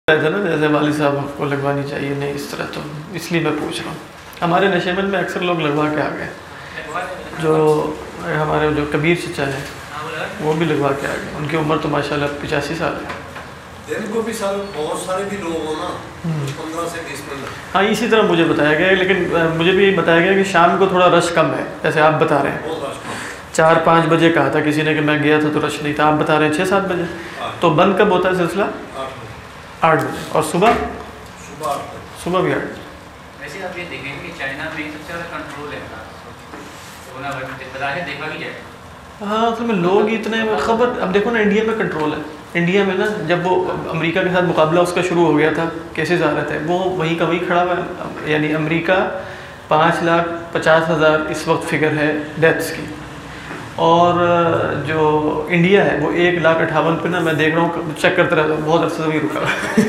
تھا نا جیسے والد صاحب کو لگوانی چاہیے، نہیں اس طرح، تو اس لیے میں پوچھ رہا ہوں. ہمارے نشیمن میں اکثر لوگ لگوا کے آ گئے، جو ہمارے جو کبیر چچا ہیں وہ بھی لگوا کے آ گئے. ان کی عمر تو ماشاءاللہ 85 سال ہے. دن کو بھی سال بہت سارے بھی لوگ ہو نا 15 سے 20 منٹ. ہاں اسی طرح مجھے بتایا گیا ہے، لیکن مجھے بھی یہی بتایا گیا کہ شام کو تھوڑا رش کم ہے، جیسے آپ بتا رہے ہیں. 4-5 بجے کہا تھا کسی نے کہ میں گیا تھا تو رش نہیں تھا، آپ بتا رہے ہیں 6-7 بجے. تو بند کب ہوتا ہے سلسلہ؟ 8 بجے. اور صبح بھی 8 بجے. ویسے آپ یہ دیکھیں کہ چائنا میں سب سے زیادہ کنٹرول ہے کورونا وائرس دیکھا بھی جائے. ہاں اصل میں لوگ اتنے خبر. اب دیکھو نا انڈیا میں کنٹرول ہے. انڈیا میں نا جب وہ امریکہ کے ساتھ مقابلہ اس کا شروع ہو گیا تھا، کیسز آ رہے تھے، وہ وہیں کا وہیں کھڑا ہوا ہے. یعنی امریکہ 5,50,000 اس وقت فگر ہے ڈیتھس کی، اور جو انڈیا ہے وہ 1,58,000 پہ نا. میں دیکھ رہا ہوں، چیک کرتے رہتا ہوں، بہت عرصے سے بھی رکا.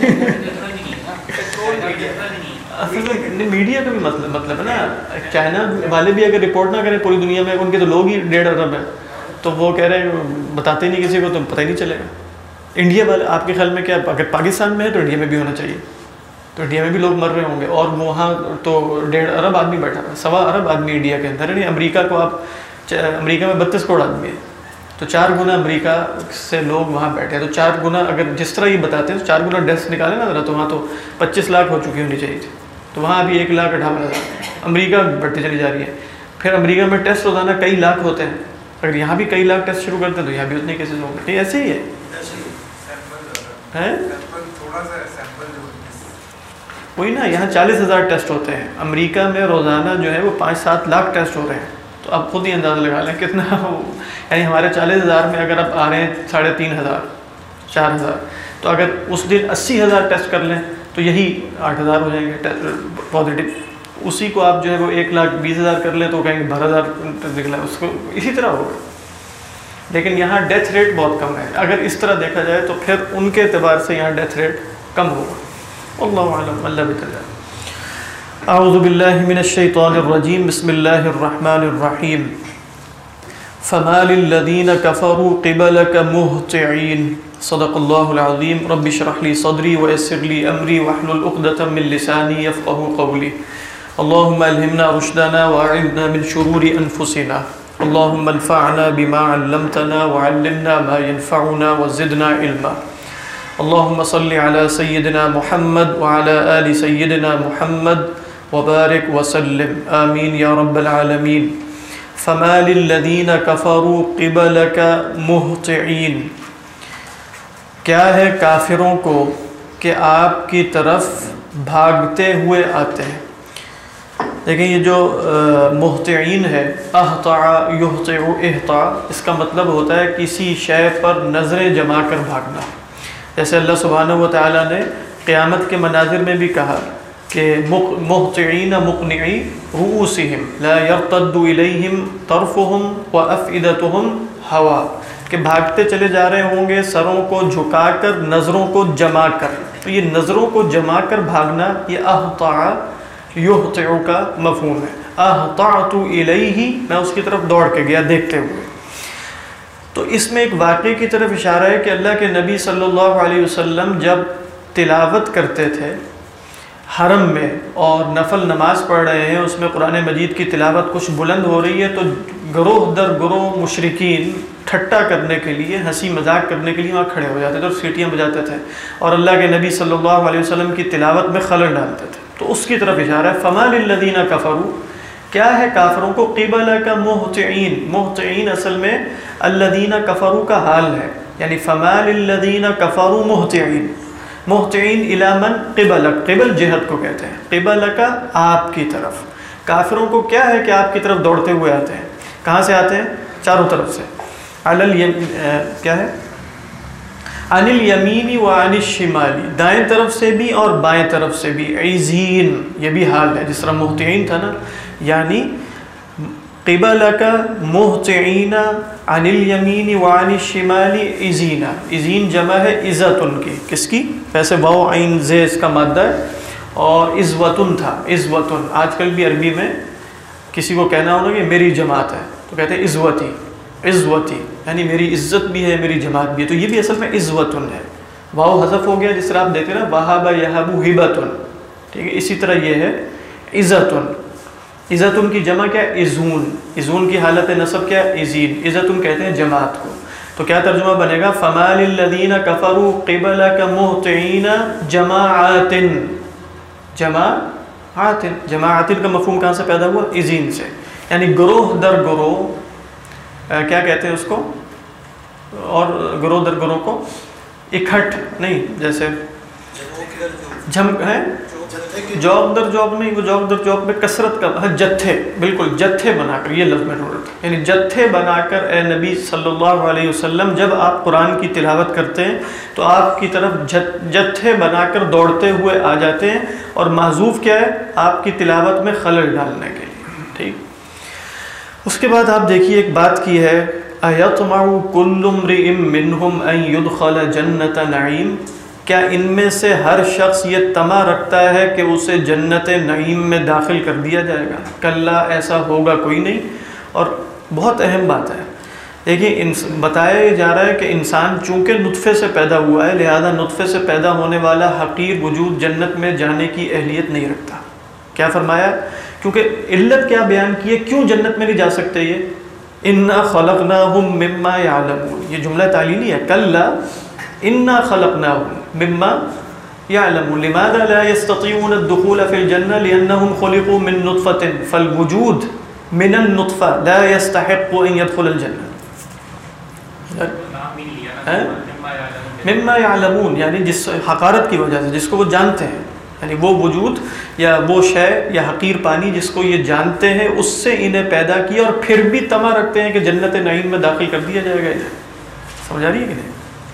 اصل میں میڈیا کا بھی مطلب ہے نا. چائنا والے بھی اگر رپورٹ نہ کریں پوری دنیا میں، ان کے تو لوگ ہی 1.5 ارب ہیں، تو وہ کہہ رہے ہیں بتاتے نہیں کسی کو تو پتہ ہی نہیں چلے گا. انڈیا والے آپ کے خیال میں کیا، اگر پاکستان میں ہے تو انڈیا میں بھی ہونا چاہیے، تو انڈیا میں بھی لوگ مر رہے ہوں گے. اور وہاں تو 1.5 ارب آدمی بیٹھا ہے، 1.25 ارب آدمی انڈیا کے اندر ہے. امریکہ کو آپ، امریکہ میں 32 کروڑ آدمی ہے، تو 4 گنا امریکہ سے لوگ وہاں بیٹھے ہیں. تو 4 گنا اگر جس طرح یہ بتاتے ہیں تو 4 گنا ڈیتھس نکالے نا ذرا، تو وہاں تو 25 لاکھ ہو چکی ہونی چاہیے تھی. تو وہاں ابھی 1,58,000. امریکہ بڑھتی چلی جا رہی ہے. پھر امریکہ میں ٹیسٹ روزانہ کئی لاکھ ہوتے ہیں، اگر یہاں بھی کئی لاکھ ٹیسٹ شروع کرتے ہیں تو یہاں بھی اتنے کیسز ہوں گے. نہیں ایسے ہی ہے. وہی نا، یہاں 40,000 ٹیسٹ ہوتے ہیں، امریکہ میں روزانہ جو ہے وہ 5-7 لاکھ ٹیسٹ ہو رہے ہیں. تو آپ خود ہی اندازہ لگا لیں کتنا یعنی ہمارے 40,000 میں اگر آپ آ رہے ہیں 3,500 4,000، تو اگر اس دن 80,000 ٹیسٹ کر لیں تو یہی 8,000 ہو جائیں گے پازیٹیو. اسی کو آپ جو ہے وہ 1,20,000 کر لیں تو کہیں گے 12,000 نکلا. اس کو اسی طرح ہوگا. لیکن یہاں ڈیتھ ریٹ بہت کم ہے. اگر اس طرح دیکھا جائے تو پھر ان کے اعتبار سے یہاں ڈیتھ ریٹ کم ہوگا. اللہ عالم، اللہ بہتر جانے. اعوذ باللہ من الشیطان الرجیم، بسم اللہ الرحمن الرحیم. فما للذین کفروا قبلک مہطعین. صدق اللہ العظیم. رب اشرح لی صدری ویسر لی امری واحلل عقدۃ من لسانی یفقهوا قولی. اللهم الہمنا رشدنا واعذنا من شرور انفسنا. اللهم انفعنا بما علمتنا وعلمنا ما ينفعنا وزدنا علما. اللهم صل على سيدنا محمد وعلى آل سيدنا محمد وبارك وسلم. آمين يا رب العالمين. فما للذين كفروا قبلك مهطعين. کیا ہے کافروں کو کہ آپ کی طرف بھاگتے ہوئے آتے ہیں. دیکھیں یہ جو مہطعین ہے، اہطع یہطع اہطع، اس کا مطلب ہوتا ہے کسی شے پر نظریں جما کر بھاگنا. جیسے اللہ سبحانہ و تعالیٰ نے قیامت کے مناظر میں بھی کہا کہ مہطعین مقنعی رؤوسہم لا یرتد الیہم طرفہم وافئدتہم ہوا، کہ بھاگتے چلے جا رہے ہوں گے سروں کو جھکا کر، نظروں کو جما کر. تو یہ نظروں کو جما کر بھاگنا یہ اہطع یہطع کا مفہوم ہے. اہطعت الیہ، میں اس کی طرف دوڑ کے گیا دیکھتے ہوئے. تو اس میں ایک واقعے کی طرف اشارہ ہے کہ اللہ کے نبی صلی اللہ علیہ وسلم جب تلاوت کرتے تھے حرم میں اور نفل نماز پڑھ رہے ہیں، اس میں قرآن مجید کی تلاوت کچھ بلند ہو رہی ہے، تو گروہ در گروہ مشرکین ٹھٹا کرنے کے لیے، ہنسی مذاق کرنے کے لیے وہاں کھڑے ہو جاتے تھے اور سیٹیاں بجاتے تھے اور اللہ کے نبی صلی اللہ علیہ وسلم کی تلاوت میں خلل ڈالتے تھے. تو اس کی طرف اشارہ ہے. فما للذین کفروا، کیا ہے کافروں کو، قبلک مہطعین. مہطعین اصل میں الذین کفروا کا حال ہے، یعنی فما للذین کفروا مہطعین. مہطعین الی من؟ قبلک. قبل جہت کو کہتے ہیں، قبلک آپ کی طرف. کافروں کو کیا ہے کہ آپ کی طرف دوڑتے ہوئے آتے ہیں. کہاں سے آتے ہیں؟ چاروں طرف سے. کیا ہے؟ عن الیمین و عن الشمال، دائیں طرف سے بھی اور بائیں طرف سے بھی. عزین، یہ بھی حال ہے جس طرح مہطعین تھا نا، یعنی قبلک مہطعین عن الیمین و عن الشمال عزین. عزین جمع ہے عزتن کی. کس کی؟ ویسے واو عین زے اس کا مادہ ہے، اور عزوتن تھا. عزوتن آج کل بھی عربی میں کسی کو کہنا ہونا کہ میری جماعت ہے تو کہتے ہیں عزوتی. عزوتی یعنی میری عزت بھی ہے، میری جماعت بھی ہے. تو یہ بھی اصل میں عزوتن ہے. واو حذف ہو گیا جس طرح آپ دیکھتے ہیں نا وہب یہب ہبۃ، ٹھیک ہے، اسی طرح یہ ہے عزت، عزت کی جمع کیا ہے عزون، عزون کی حالت نصب کیا ہے عزین، عزت کہتے ہیں جماعت کو. تو کیا ترجمہ بنے گا فما للذین کفروا قبلک مہطعین جماعات، جماعات، جماعات کا مفہوم کہاں سے پیدا ہوا عزین سے، یعنی گروہ در گروہ، کیا کہتے ہیں اس کو، اور گروہ در گروہ کو اکٹھ نہیں، جیسے جم ہے جوب در جوب نہیں، وہ جوب در جوب میں کثرت کا جتھے، بالکل جتھے بنا کر، یہ لفظ میں ڈھونڈ رہا تھا، یعنی جتھے بنا کر اے نبی صلی اللہ علیہ وسلم جب آپ قرآن کی تلاوت کرتے ہیں تو آپ کی طرف جتھے بنا کر دوڑتے ہوئے آ جاتے ہیں، اور محذوف کیا ہے آپ کی تلاوت میں خلل ڈالنے کے لیے. ٹھیک، اس کے بعد آپ دیکھیے ایک بات کی ہے اَيَطْمَعُ كُلُّ امْرِئٍ مِّنْهُمْ أَن يُدْخَلَ جَنَّةَ نَعِيمٍ، کیا ان میں سے ہر شخص یہ طمع رکھتا ہے کہ اسے جنت نعیم میں داخل کر دیا جائے گا؟ کلا، ایسا ہوگا کوئی نہیں. اور بہت اہم بات ہے، دیکھیے بتایا جا رہا ہے کہ انسان چونکہ نطفے سے پیدا ہوا ہے، لہذا نطفے سے پیدا ہونے والا حقیر وجود جنت میں جانے کی اہلیت نہیں رکھتا. کیا فرمایا؟ کیونکہ علت کیا بیان کی ہے کیوں جنت میں نہیں جا سکتے یہ، اِنَّا خَلَقْنَاهُم مِّمَّا يَعْلَمُونَ، یہ جملہ تعلیلی ہے. کلا اِنَّا خَلَقْنَاهُم مما يعلمون لماذا لا يستطيعون الدخول في الجنة لأنهم خلقوا من نطفة فالوجود من النطفة لا يستحق أن يدخل الجنة. مما يعلمون یعنی جس حقارت کی وجہ سے، جس کو وہ جانتے ہیں، یعنی وہ وجود یا وہ شے یا حقیر پانی جس کو یہ جانتے ہیں، اس سے انہیں پیدا کیا اور پھر بھی طمع رکھتے ہیں کہ جنت نعیم میں داخل کر دیا جائے گا. سمجھ آ رہی ہے کہ نہیں؟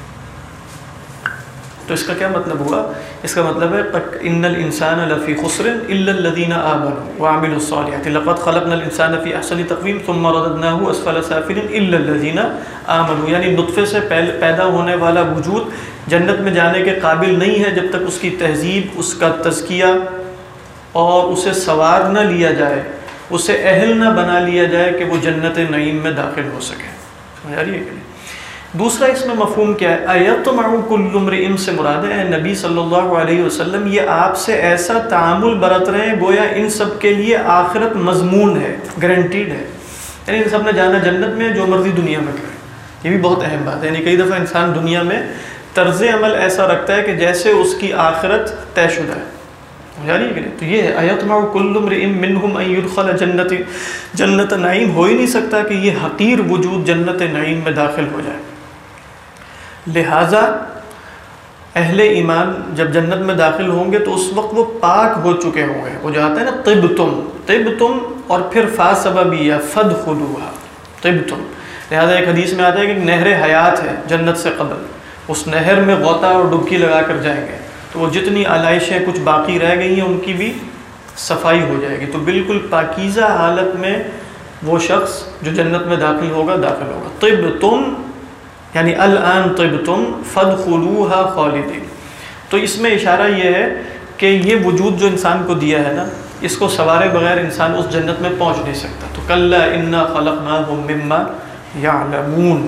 تو اس کا کیا مطلب ہوا؟ اس کا مطلب ہے ان الانسان لفی خسر الا الذین آمنوا وعملوا الصالحات لقد خلقنا الانسان فی احسن تقویم ثم رددناه اسفل سافلین الا الذین آمنوا، یعنی نطفے سے پیدا ہونے والا وجود جنت میں جانے کے قابل نہیں ہے جب تک اس کی تہذیب، اس کا تزکیہ اور اسے سوار نہ لیا جائے، اسے اہل نہ بنا لیا جائے کہ وہ جنت نعیم میں داخل ہو سکے. سمجھ آ رہی ہے کہ نہیں؟ دوسرا اس میں مفہوم کیا ہے؟ اَيَطْمَعُ كُلُّ امْرِئٍ سے مراد ہے نبی صلی اللہ علیہ وسلم یہ آپ سے ایسا تعامل برت رہے ہیں گویا ان سب کے لیے آخرت مضمون ہے، گارنٹیڈ ہے، یعنی ان سب نے جانا جنت میں، جو مرضی دنیا میں کرے. یہ بھی بہت اہم بات ہے، یعنی کئی دفعہ انسان دنیا میں طرز عمل ایسا رکھتا ہے کہ جیسے اس کی آخرت طے شدہ ہے. جانی ہے کہ نہیں؟ تو یہ ہے اَيَطْمَعُ كُلُّ امْرِئٍ مِّنْهُمْ أَن يُدْخَلَ جنت نعیم. ہو ہی نہیں سکتا کہ یہ حقیر وجود جنت نعیم میں داخل ہو جائے. لہٰذا اہل ایمان جب جنت میں داخل ہوں گے تو اس وقت وہ پاک ہو چکے ہوں گے. وہ جو آتا ہے نا طبتم اور پھر فا سببیہ فادخلوها طبتم. لہٰذا ایک حدیث میں آتا ہے کہ نہر حیات ہے جنت سے قبل، اس نہر میں غوطہ اور ڈبکی لگا کر جائیں گے تو وہ جتنی علائشیں کچھ باقی رہ گئی ہیں ان کی بھی صفائی ہو جائے گی. تو بالکل پاکیزہ حالت میں وہ شخص جو جنت میں داخل ہوگا. طبتم یعنی الان طبتم فادخلوها خالدین. تو اس میں اشارہ یہ ہے کہ یہ وجود جو انسان کو دیا ہے نا، اس کو سوارے بغیر انسان اس جنت میں پہنچ نہیں سکتا. تو کلا انا خلقناہم مما یعلمون.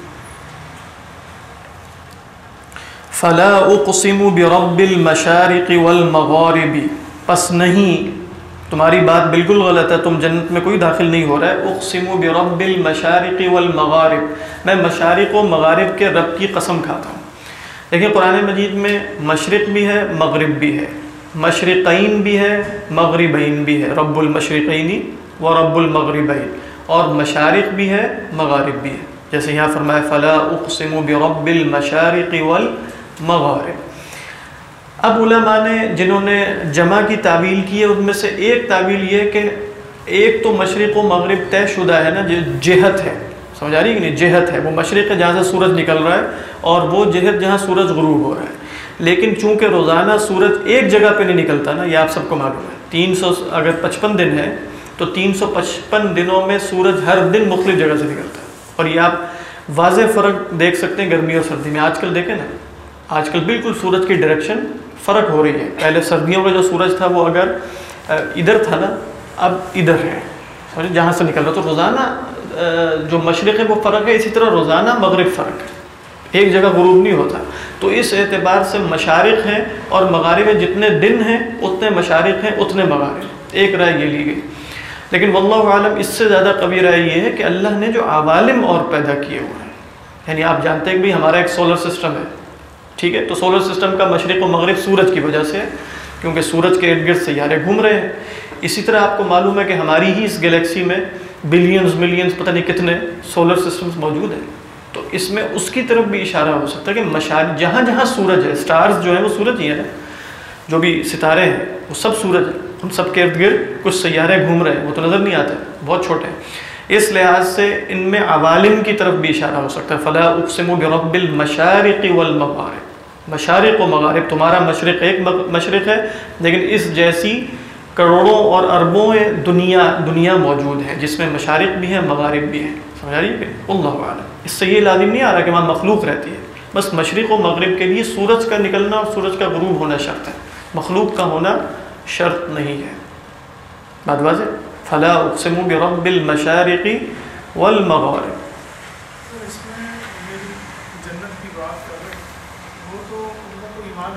فلا اقسم برب المشارق والمغارب، پس نہیں، تمہاری بات بالکل غلط ہے، تم جنت میں کوئی داخل نہیں ہو رہا ہے. اقسم برب المشارق والمغارب، میں مشارق و مغارب کے رب کی قسم کھاتا ہوں. دیکھیں قرآن مجید میں مشرق بھی ہے مغرب بھی ہے، مشرقین بھی ہے مغربین بھی ہے، رب المشرقین و رب المغربین، اور مشارق بھی ہے مغارب بھی ہے. جیسے یہاں فرمایا فلا اقسم برب المشارق والمغارب. اب علماء نے جنہوں نے جمع کی تعویل کی ہے ان میں سے ایک تعویل یہ ہے کہ ایک تو مشرق و مغرب طے شدہ ہے نا، جو جہت ہے، سمجھ آ رہی ہے کہ نہیں؟ جہت ہے، وہ مشرق ہے جہاں سے سورج نکل رہا ہے، اور وہ جہت جہاں سورج غروب ہو رہا ہے. لیکن چونکہ روزانہ سورج ایک جگہ پہ نہیں نکلتا نا، یہ آپ سب کو معلوم ہے. 300 اگر 55 دن ہے تو 355 دنوں میں سورج ہر دن مختلف جگہ سے نکلتا ہے. اور یہ آپ واضح فرق دیکھ سکتے ہیں گرمی اور سردی میں. آج کل دیکھیں نا، آج کل بالکل سورج کی ڈائریکشن فرق ہو رہی ہے. پہلے سردیوں کا جو سورج تھا وہ اگر ادھر تھا نا، اب ادھر ہے، جہاں سے نکل رہا. تو روزانہ جو مشرق ہے وہ فرق ہے، اسی طرح روزانہ مغرب فرق ہے. ایک جگہ غروب نہیں ہوتا. تو اس اعتبار سے مشارق ہیں اور مغارب ہیں، جتنے دن ہیں اتنے مشارق ہیں اتنے مغارب. ایک رائے یہ لی گئی. لیکن واللہ عالم اس سے زیادہ قوی رائے یہ ہے کہ اللہ نے جو عوالم اور پیدا کیے ہوئے ہیں، یعنی آپ جانتے ہیں کہ ہمارا ایک سولر سسٹم ہے، ٹھیک ہے، تو سولر سسٹم کا مشرق و مغرب سورج کی وجہ سے ہے، کیونکہ سورج کے ارد گرد سیارے گھوم رہے ہیں. اسی طرح آپ کو معلوم ہے کہ ہماری ہی اس گلیکسی میں بلینز ملینز پتہ نہیں کتنے سولر سسٹمز موجود ہیں. تو اس میں اس کی طرف بھی اشارہ ہو سکتا ہے کہ مشارق جہاں جہاں سورج ہے، سٹارز جو ہیں وہ سورج ہی ہیں، جو بھی ستارے ہیں وہ سب سورج ہیں، ان سب کے ارد گرد کچھ سیارے گھوم رہے ہیں، وہ تو نظر نہیں آتے، بہت چھوٹے ہیں. اس لحاظ سے ان میں عوالم کی طرف بھی اشارہ ہو سکتا ہے. فلا اقسم برب المشارق والمغارب، مشارق و مغارب، تمہارا مشرق ایک مشرق ہے لیکن اس جیسی کروڑوں اور اربوں دنیا موجود ہے جس میں مشارق بھی ہیں مغارب بھی ہیں. سمجھ رہی ہے؟ اللہ عالم. اس سے یہ لازم نہیں آ رہا کہ وہاں مخلوق رہتی ہے، بس مشرق و مغرب کے لیے سورج کا نکلنا اور سورج کا غروب ہونا شرط ہے، مخلوق کا ہونا شرط نہیں ہے. بات واضح؟ فلا اقسم برب المشارق والمغارب. اس میں میری جنت کی بات کر رہے وہ تو ان کا کوئی ایمان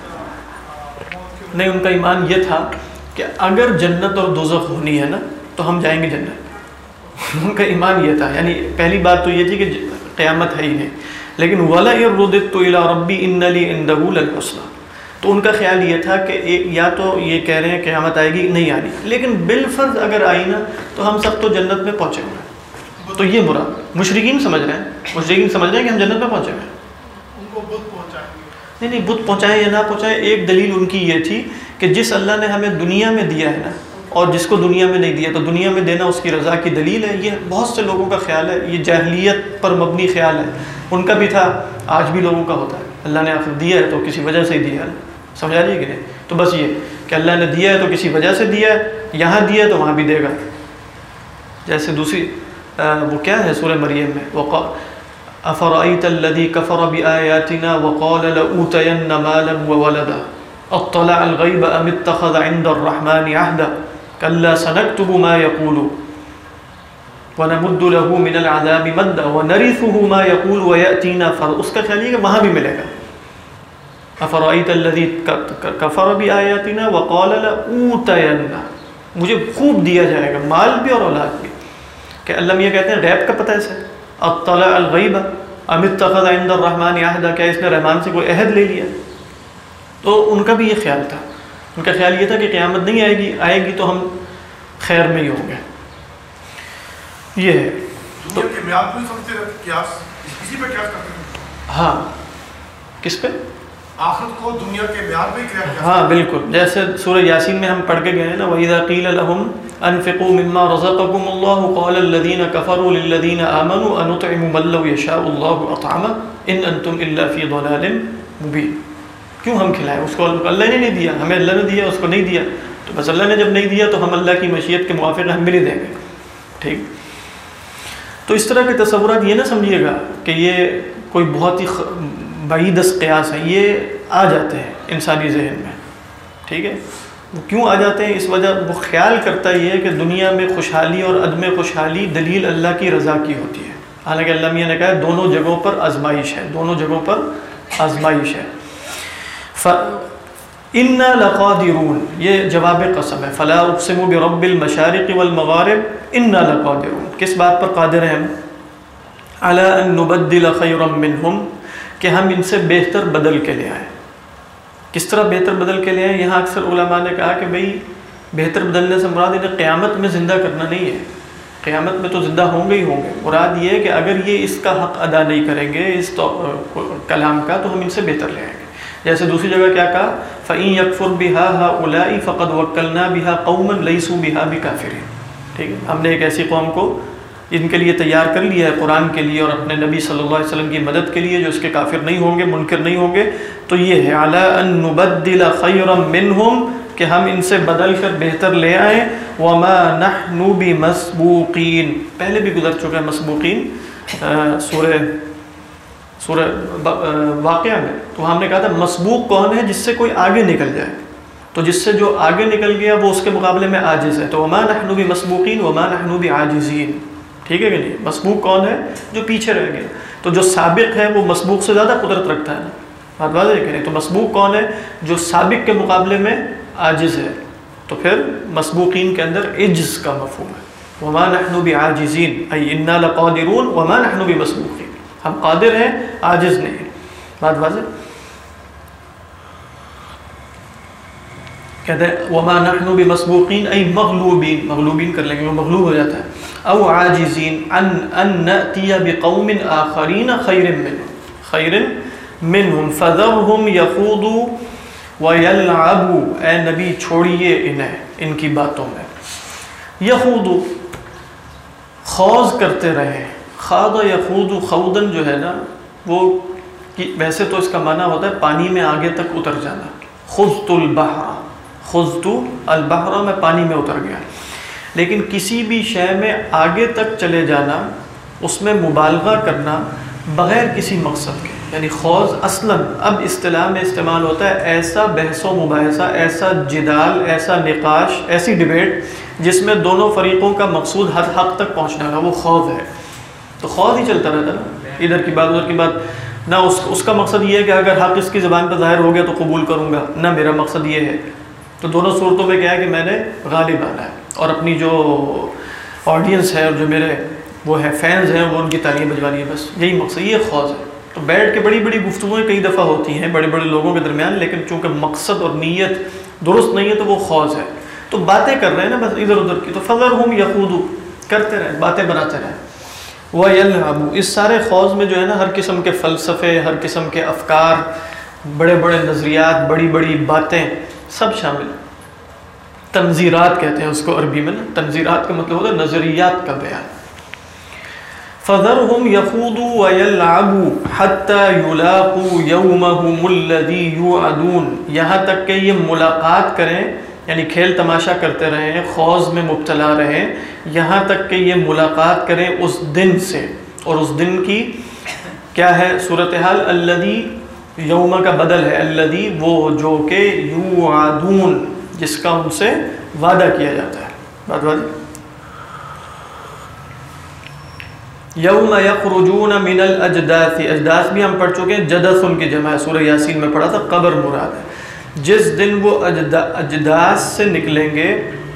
نہیں، ان کا ایمان یہ تھا کہ اگر جنت اور دوزخ ہونی ہے نا تو ہم جائیں گے جنت. ان کا ایمان یہ تھا. یعنی پہلی بات تو یہ تھی کہ قیامت ہے ہی نہیں، لیکن وَلَئِن رُدِدتُّ إِلَىٰ رَبِّي إِنَّ لِي عِندَهُ لَلْحُسْنَىٰ. تو ان کا خیال یہ تھا کہ یا تو یہ کہہ رہے ہیں قیامت آئے گی، نہیں آنی، لیکن بالفرض اگر آئی نا تو ہم سب تو جنت میں پہنچے ہوئے ہیں. تو یہ مراد مشرکین سمجھ رہے ہیں، مشرکین سمجھ رہے ہیں کہ ہم جنت میں پہنچے ہوئے ہیں. ان کو بت پہنچائیں گے. نہیں، بت پہنچائیں یا نہ پہنچائیں، ایک دلیل ان کی یہ تھی کہ جس اللہ نے ہمیں دنیا میں دیا ہے نا اور جس کو دنیا میں نہیں دیا تو دنیا میں دینا اس کی رضا کی دلیل ہے. یہ بہت سے لوگوں کا خیال ہے، یہ جاہلیت پر مبنی خیال ہے. ان کا بھی تھا، آج بھی لوگوں کا ہوتا ہے. اللہ نے آخر دیا ہے تو کسی وجہ سے ہی دیا ہے. سمجھا رہی ہے کہ نہیں؟ تو بس یہ کہ اللہ نے دیا ہے تو کسی وجہ سے دیا ہے، یہاں دیا ہے تو وہاں بھی دے گا. جیسے دوسری وہ کیا ہے سورہ مریم میں، أَفَرَأَيْتَ الَّذِي كَفَرَ بِآيَاتِنَا وَقَالَ لَأُوتَيَنَّ مَالًا وَوَلَدًا اطلع الغیب ام اتخذ عند الرحمن عہدا کلا سنکتب ما یقول ونمد له من العذاب مدا ونرثه ما یقول ویأتینا فردا. اس کا خیال یہ کہ وہاں بھی ملے گا. افرأیت الذی کفر بآیاتنا وقال لأوتین، مجھے خوب دیا جائے گا، مال بھی اور اولاد بھی. کہ اللہ یہ کہتے ہیں غیب کا پتہ ہے اسے. اطلع الغیب ام اتخذ عند الرحمن عہدا، کیا اس نے رحمان سے کوئی عہد لے لیا؟ تو ان کا بھی یہ خیال تھا. ان کا خیال یہ تھا کہ قیامت نہیں آئے گی تو ہم خیر میں ہی ہوں گے. یہ ہے تو دنیا کے میعاد کو سمجھتے رہتے قیاس، اسی پہ قیاس کرتے ہیں. ہاں، کس پہ؟ آخرت کو دنیا کے میعاد میں قیاس. ہاں بالکل، جیسے سورہ یاسین میں ہم پڑھ کے گئے ہیں نا، وَإِذَا قِيلَ لَهُمْ أَنفِقُوا مِمَّا رَزَقَكُمُ اللَّهُ قَالَ الَّذِينَ كَفَرُوا لِلَّذِينَ آمَنُوا أَنُطْعِمُ مَن لَّوْ يَشَاءُ اللَّهُ أَطْعَمَهُ إِنْ أَنتُمْ إِلَّا فِي ضَلَالٍ مُبِينٍ. کیوں ہم کھلائیں اس کو؟ اللہ نے نہیں دیا، ہمیں اللہ نے دیا، اس کو نہیں دیا. تو بس اللہ نے جب نہیں دیا تو ہم اللہ کی مشیت کے موافق ہم بھی نہیں دیں گے. ٹھیک. تو اس طرح کے تصورات یہ نہ سمجھیے گا کہ یہ کوئی بہت ہی بعید قیاس ہے، یہ آ جاتے ہیں انسانی ذہن میں. ٹھیک ہے. وہ کیوں آ جاتے ہیں؟ اس وجہ وہ خیال کرتا یہ ہے کہ دنیا میں خوشحالی اور عدم خوشحالی دلیل اللہ کی رضا کی ہوتی ہے. حالانکہ اللہ میاں نے کہا ہے دونوں جگہوں پر آزمائش ہے، دونوں جگہوں پر آزمائش ہے. فَإِنَّا لَقَادِرُونَ، یہ جواب قسم ہے. فَلَا أُقْسِمُ بِرَبِّ الْمَشَارِقِ وَالْمَغَارِبِ إِنَّا لَقَادِرُونَ. کس بات پر قادر ہیں ہم؟ عَلَىٰ أَن نُبَدِّلَ خَيْرًا مِّنْهُمْ، کہ ہم ان سے بہتر بدل کے لے آئیں. کس طرح بہتر بدل کے لے آئیں؟ یہاں اکثر علماء نے کہا کہ بھئی بہتر بدلنے سے مراد انہیں قیامت میں زندہ کرنا نہیں ہے. قیامت میں تو زندہ ہوں گے ہی ہوں گے. مراد یہ ہے کہ اگر یہ اس کا حق ادا نہیں کریں گے اس کلام کا تو ہم ان سے بہتر لے آئیں گے. جیسے دوسری جگہ کیا کہا؟ فَإِن يَكْفُرْ بِهَا هَؤُلَاءِ فَقَدْ وَكَّلْنَا بِهَا قَوْمًا لَيْسُوا بِهَا بِكَافِرِينَ. ٹھیک ہے، ہم نے ایک ایسی قوم کو ان کے لیے تیار کر لیا ہے قرآن کے لیے اور اپنے نبی صلی اللہ علیہ وسلم کی مدد کے لیے جو اس کے کافر نہیں ہوں گے، منکر نہیں ہوں گے. تو یہ ہے عَلَىٰ أَن نُبَدِّلَ خَيْرًا مِّنْهُمْ، کہ ہم ان سے بدل کر بہتر لے آئیں. وَمَا نَحْنُ بِمَسْبُوقِينَ، پہلے بھی گزر چکا ہے مسبوقین سورہ واقعہ میں. تو ہم نے کہا تھا مسبوق کون ہے؟ جس سے کوئی آگے نکل جائے. تو جس سے جو آگے نکل گیا وہ اس کے مقابلے میں عاجز ہے. تو وَمَا نَحْنُ بِمَسْبُوقِينَ وَمَا نَحْنُ بِعَاجِزِينَ. ٹھیک ہے کہ نہیں؟ مسبوق کون ہے؟ جو پیچھے رہ گیا. تو جو سابق ہے وہ مسبوق سے زیادہ قدرت رکھتا ہے نا. بات واضح ہے کہ نہیں؟ تو مسبوق کون ہے؟ جو سابق کے مقابلے میں عاجز ہے. تو پھر مسبوقین کے اندر عجز کا مفہوم ہے. وما نحن بعاجزین ای انا لقادرون وما نحن بمسبوقین، ہم قادر ہیں، عاجز نہیں. بات واضح. کہتے ہیں وما نحن بمسبوقین ای مغلوبین، مغلوبین کر لیں گے وہ مغلوب ہو جاتا ہے. او عاجزین ان نأتی بقوم آخرین خیر منہم فذرہم یخوضوا ویلعبوا. اے نبی چھوڑیے انہیں ان کی باتوں میں. یخوضوا خوض کرتے رہے. خاض یخوض خوضاً جو ہے نا وہ ویسے تو اس کا معنی ہوتا ہے پانی میں آگے تک اتر جانا. خضت البحر، خضت البحر میں پانی میں اتر گیا. لیکن کسی بھی شے میں آگے تک چلے جانا، اس میں مبالغہ کرنا بغیر کسی مقصد کے، یعنی خوض اصلاً اب اصطلاح میں استعمال ہوتا ہے ایسا بحث و مباحثہ، ایسا جدال، ایسا نقاش، ایسی ڈیبیٹ جس میں دونوں فریقوں کا مقصود حق تک پہنچنا ہے، وہ خوض ہے. تو خوض ہی چلتا رہتا نا، ادھر کی بات ادھر کی بات. نہ اس کا مقصد یہ ہے کہ اگر حق اس کی زبان پر ظاہر ہو گیا تو قبول کروں گا، نہ میرا مقصد یہ ہے. تو دونوں صورتوں میں کیا ہے کہ میں نے غالب آنا ہے اور اپنی جو آڈینس ہے اور جو میرے وہ ہے فینز ہیں وہ ان کی تعلیم بجوانی ہے. بس یہی مقصد، یہ خوض ہے. تو بیٹھ کے بڑی بڑی گفتگویں کئی دفعہ ہوتی ہیں بڑے بڑے لوگوں کے درمیان، لیکن چونکہ مقصد اور نیت درست نہیں ہے تو وہ خوض ہے. تو باتیں کر رہے ہیں نا بس ادھر ادھر کی. تو فذرہم یخوضوا، کرتے رہے، باتیں بناتے رہے. وَيَلْعَبُوا، اس سارے خوض میں جو ہے نا ہر قسم کے فلسفے، ہر قسم کے افکار، بڑے بڑے نظریات، بڑی بڑی باتیں سب شامل ہیں. تنظیرات کہتے ہیں اس کو عربی میں نا. تنظیرات کا مطلب ہوتا ہے نظریات کا بیان. فَذَرْهُمْ يَخُوضُوا وَيَلْعَبُوا حَتَّى يُلَاقُوا يَوْمَهُمُ الَّذِي يُوعَدُونَ، یہاں تک کہ یہ ملاقات کریں، یعنی کھیل تماشا کرتے رہیں، خوض میں مبتلا رہیں، یہاں تک کہ یہ ملاقات کریں اس دن سے. اور اس دن کی کیا ہے صورتحال؟ الذی، یوم کا بدل ہے، الذی وہ جو کہ یوعدون، جس کا ان سے وعدہ کیا جاتا ہے. بات واضح. یوم یخرجون من الاجداث، اجداث بھی ہم پڑھ چکے ہیں، جدث ان کی جمع ہے، سورہ یاسین میں پڑھا تھا، قبر مراد ہے. جس دن وہ اجداث سے نکلیں گے،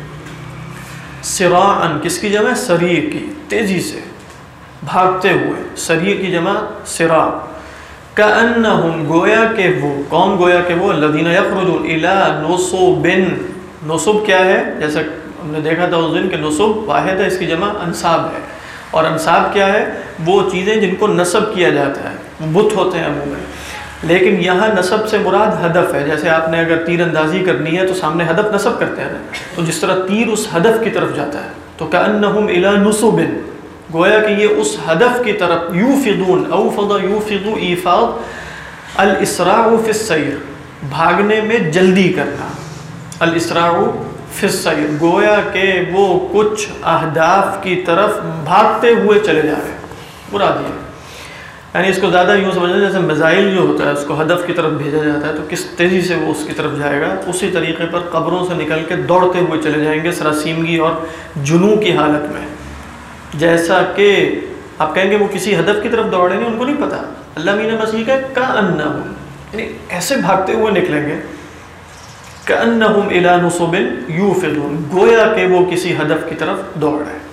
سراعاً، کس کی جمع ہے؟ سریع کی، تیزی سے بھاگتے ہوئے، سریع کی جمع سراع. کأنہم، گویا کہ وہ، کون گویا کہ وہ؟ الذین یخرجون الی نصب. نصب کیا ہے؟ جیسا ہم نے دیکھا تھا اس دن کہ نصب واحد ہے، اس کی جمع انصاب ہے. اور انصاب کیا ہے؟ وہ چیزیں جن کو نصب کیا جاتا ہے، وہ بت ہوتے ہیں عموماً. لیکن یہاں نصب سے مراد ہدف ہے. جیسے آپ نے اگر تیر اندازی کرنی ہے تو سامنے ہدف نصب کرتے ہیں نا، تو جس طرح تیر اس ہدف کی طرف جاتا ہے. تو کأنہم الی نصب، گویا کہ یہ اس ہدف کی طرف. یوفضون، اوفض یوفض ایفاض، الاسراع فی السیر، بھاگنے میں جلدی کرنا. الاسراع فی السیر، گویا کہ وہ کچھ اہداف کی طرف بھاگتے ہوئے چلے جا رہے ہیں. مراد یہ، یعنی اس کو زیادہ یوں سمجھنا جیسے میزائل جو ہوتا ہے اس کو ہدف کی طرف بھیجا جاتا ہے تو کس تیزی سے وہ اس کی طرف جائے گا. اسی طریقے پر قبروں سے نکل کے دوڑتے ہوئے چلے جائیں گے سراسیمگی اور جنوں کی حالت میں. جیسا کہ آپ کہیں گے وہ کسی ہدف کی طرف دوڑیں گے، ان کو نہیں پتا. اللہ میاں نے بس یہ کہا کأنہم، یعنی ایسے بھاگتے ہوئے نکلیں گے. کأنہم الی نصب یوفضون، گویا کہ وہ کسی ہدف کی طرف دوڑ رہے ہیں.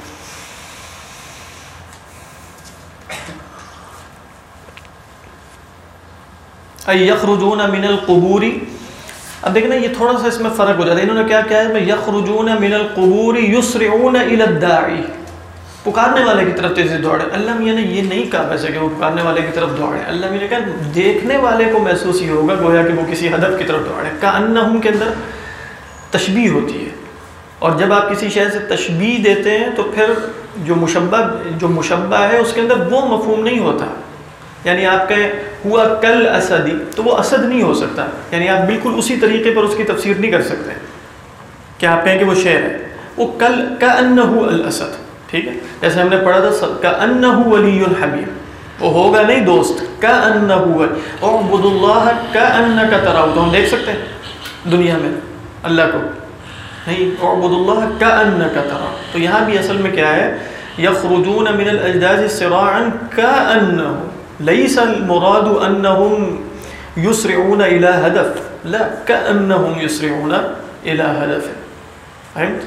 ای یخرجون من القبور. اب دیکھنا یہ تھوڑا سا اس میں فرق ہو جاتا ہے. انہوں نے کیا کیا ہے؟ یخرجون من القبور یسرعون الی الداعی، پکارنے والے کی طرف تیزی دوڑے. اللہ میاں نے یہ نہیں کہا ویسے کہ وہ پکارنے والے کی طرف دوڑے. اللہ میاں نے کہا دیکھنے والے کو محسوس ہی ہوگا گویا کہ وہ کسی ہدف کی طرف دوڑے. کأنہم کے اندر تشبیہ ہوتی ہے، اور جب آپ کسی شے سے تشبیہ دیتے ہیں تو پھر جو مشبہ ہے اس کے اندر وہ مفہوم نہیں ہوتا. یعنی آپ کہیں ہوا کل اسدی تو وہ اسد نہیں ہو سکتا، یعنی آپ بالکل اسی طریقے پر اس کی تفسیر نہیں کر سکتے کہ آپ کہیں کہ وہ شعر ہے. وہ کل کأنہ الاسد، ٹھیک ہے. جیسے ہم نے پڑھا تھا کأنہ ولی حمیم، وہ ہوگا نہیں دوست. کأنہ اعبد اللہ کأنک تراہ، تو ہم دیکھ سکتے ہیں دنیا میں اللہ کو نہیں. اعبد اللہ کأنک تراہ. تو یہاں بھی اصل میں کیا ہے يخرجون من الأجداث سراعا كأنهم ليس المراد أنهم يسرعون إلى هدف، لا كأنهم يسرعون إلى هدف. فهمت؟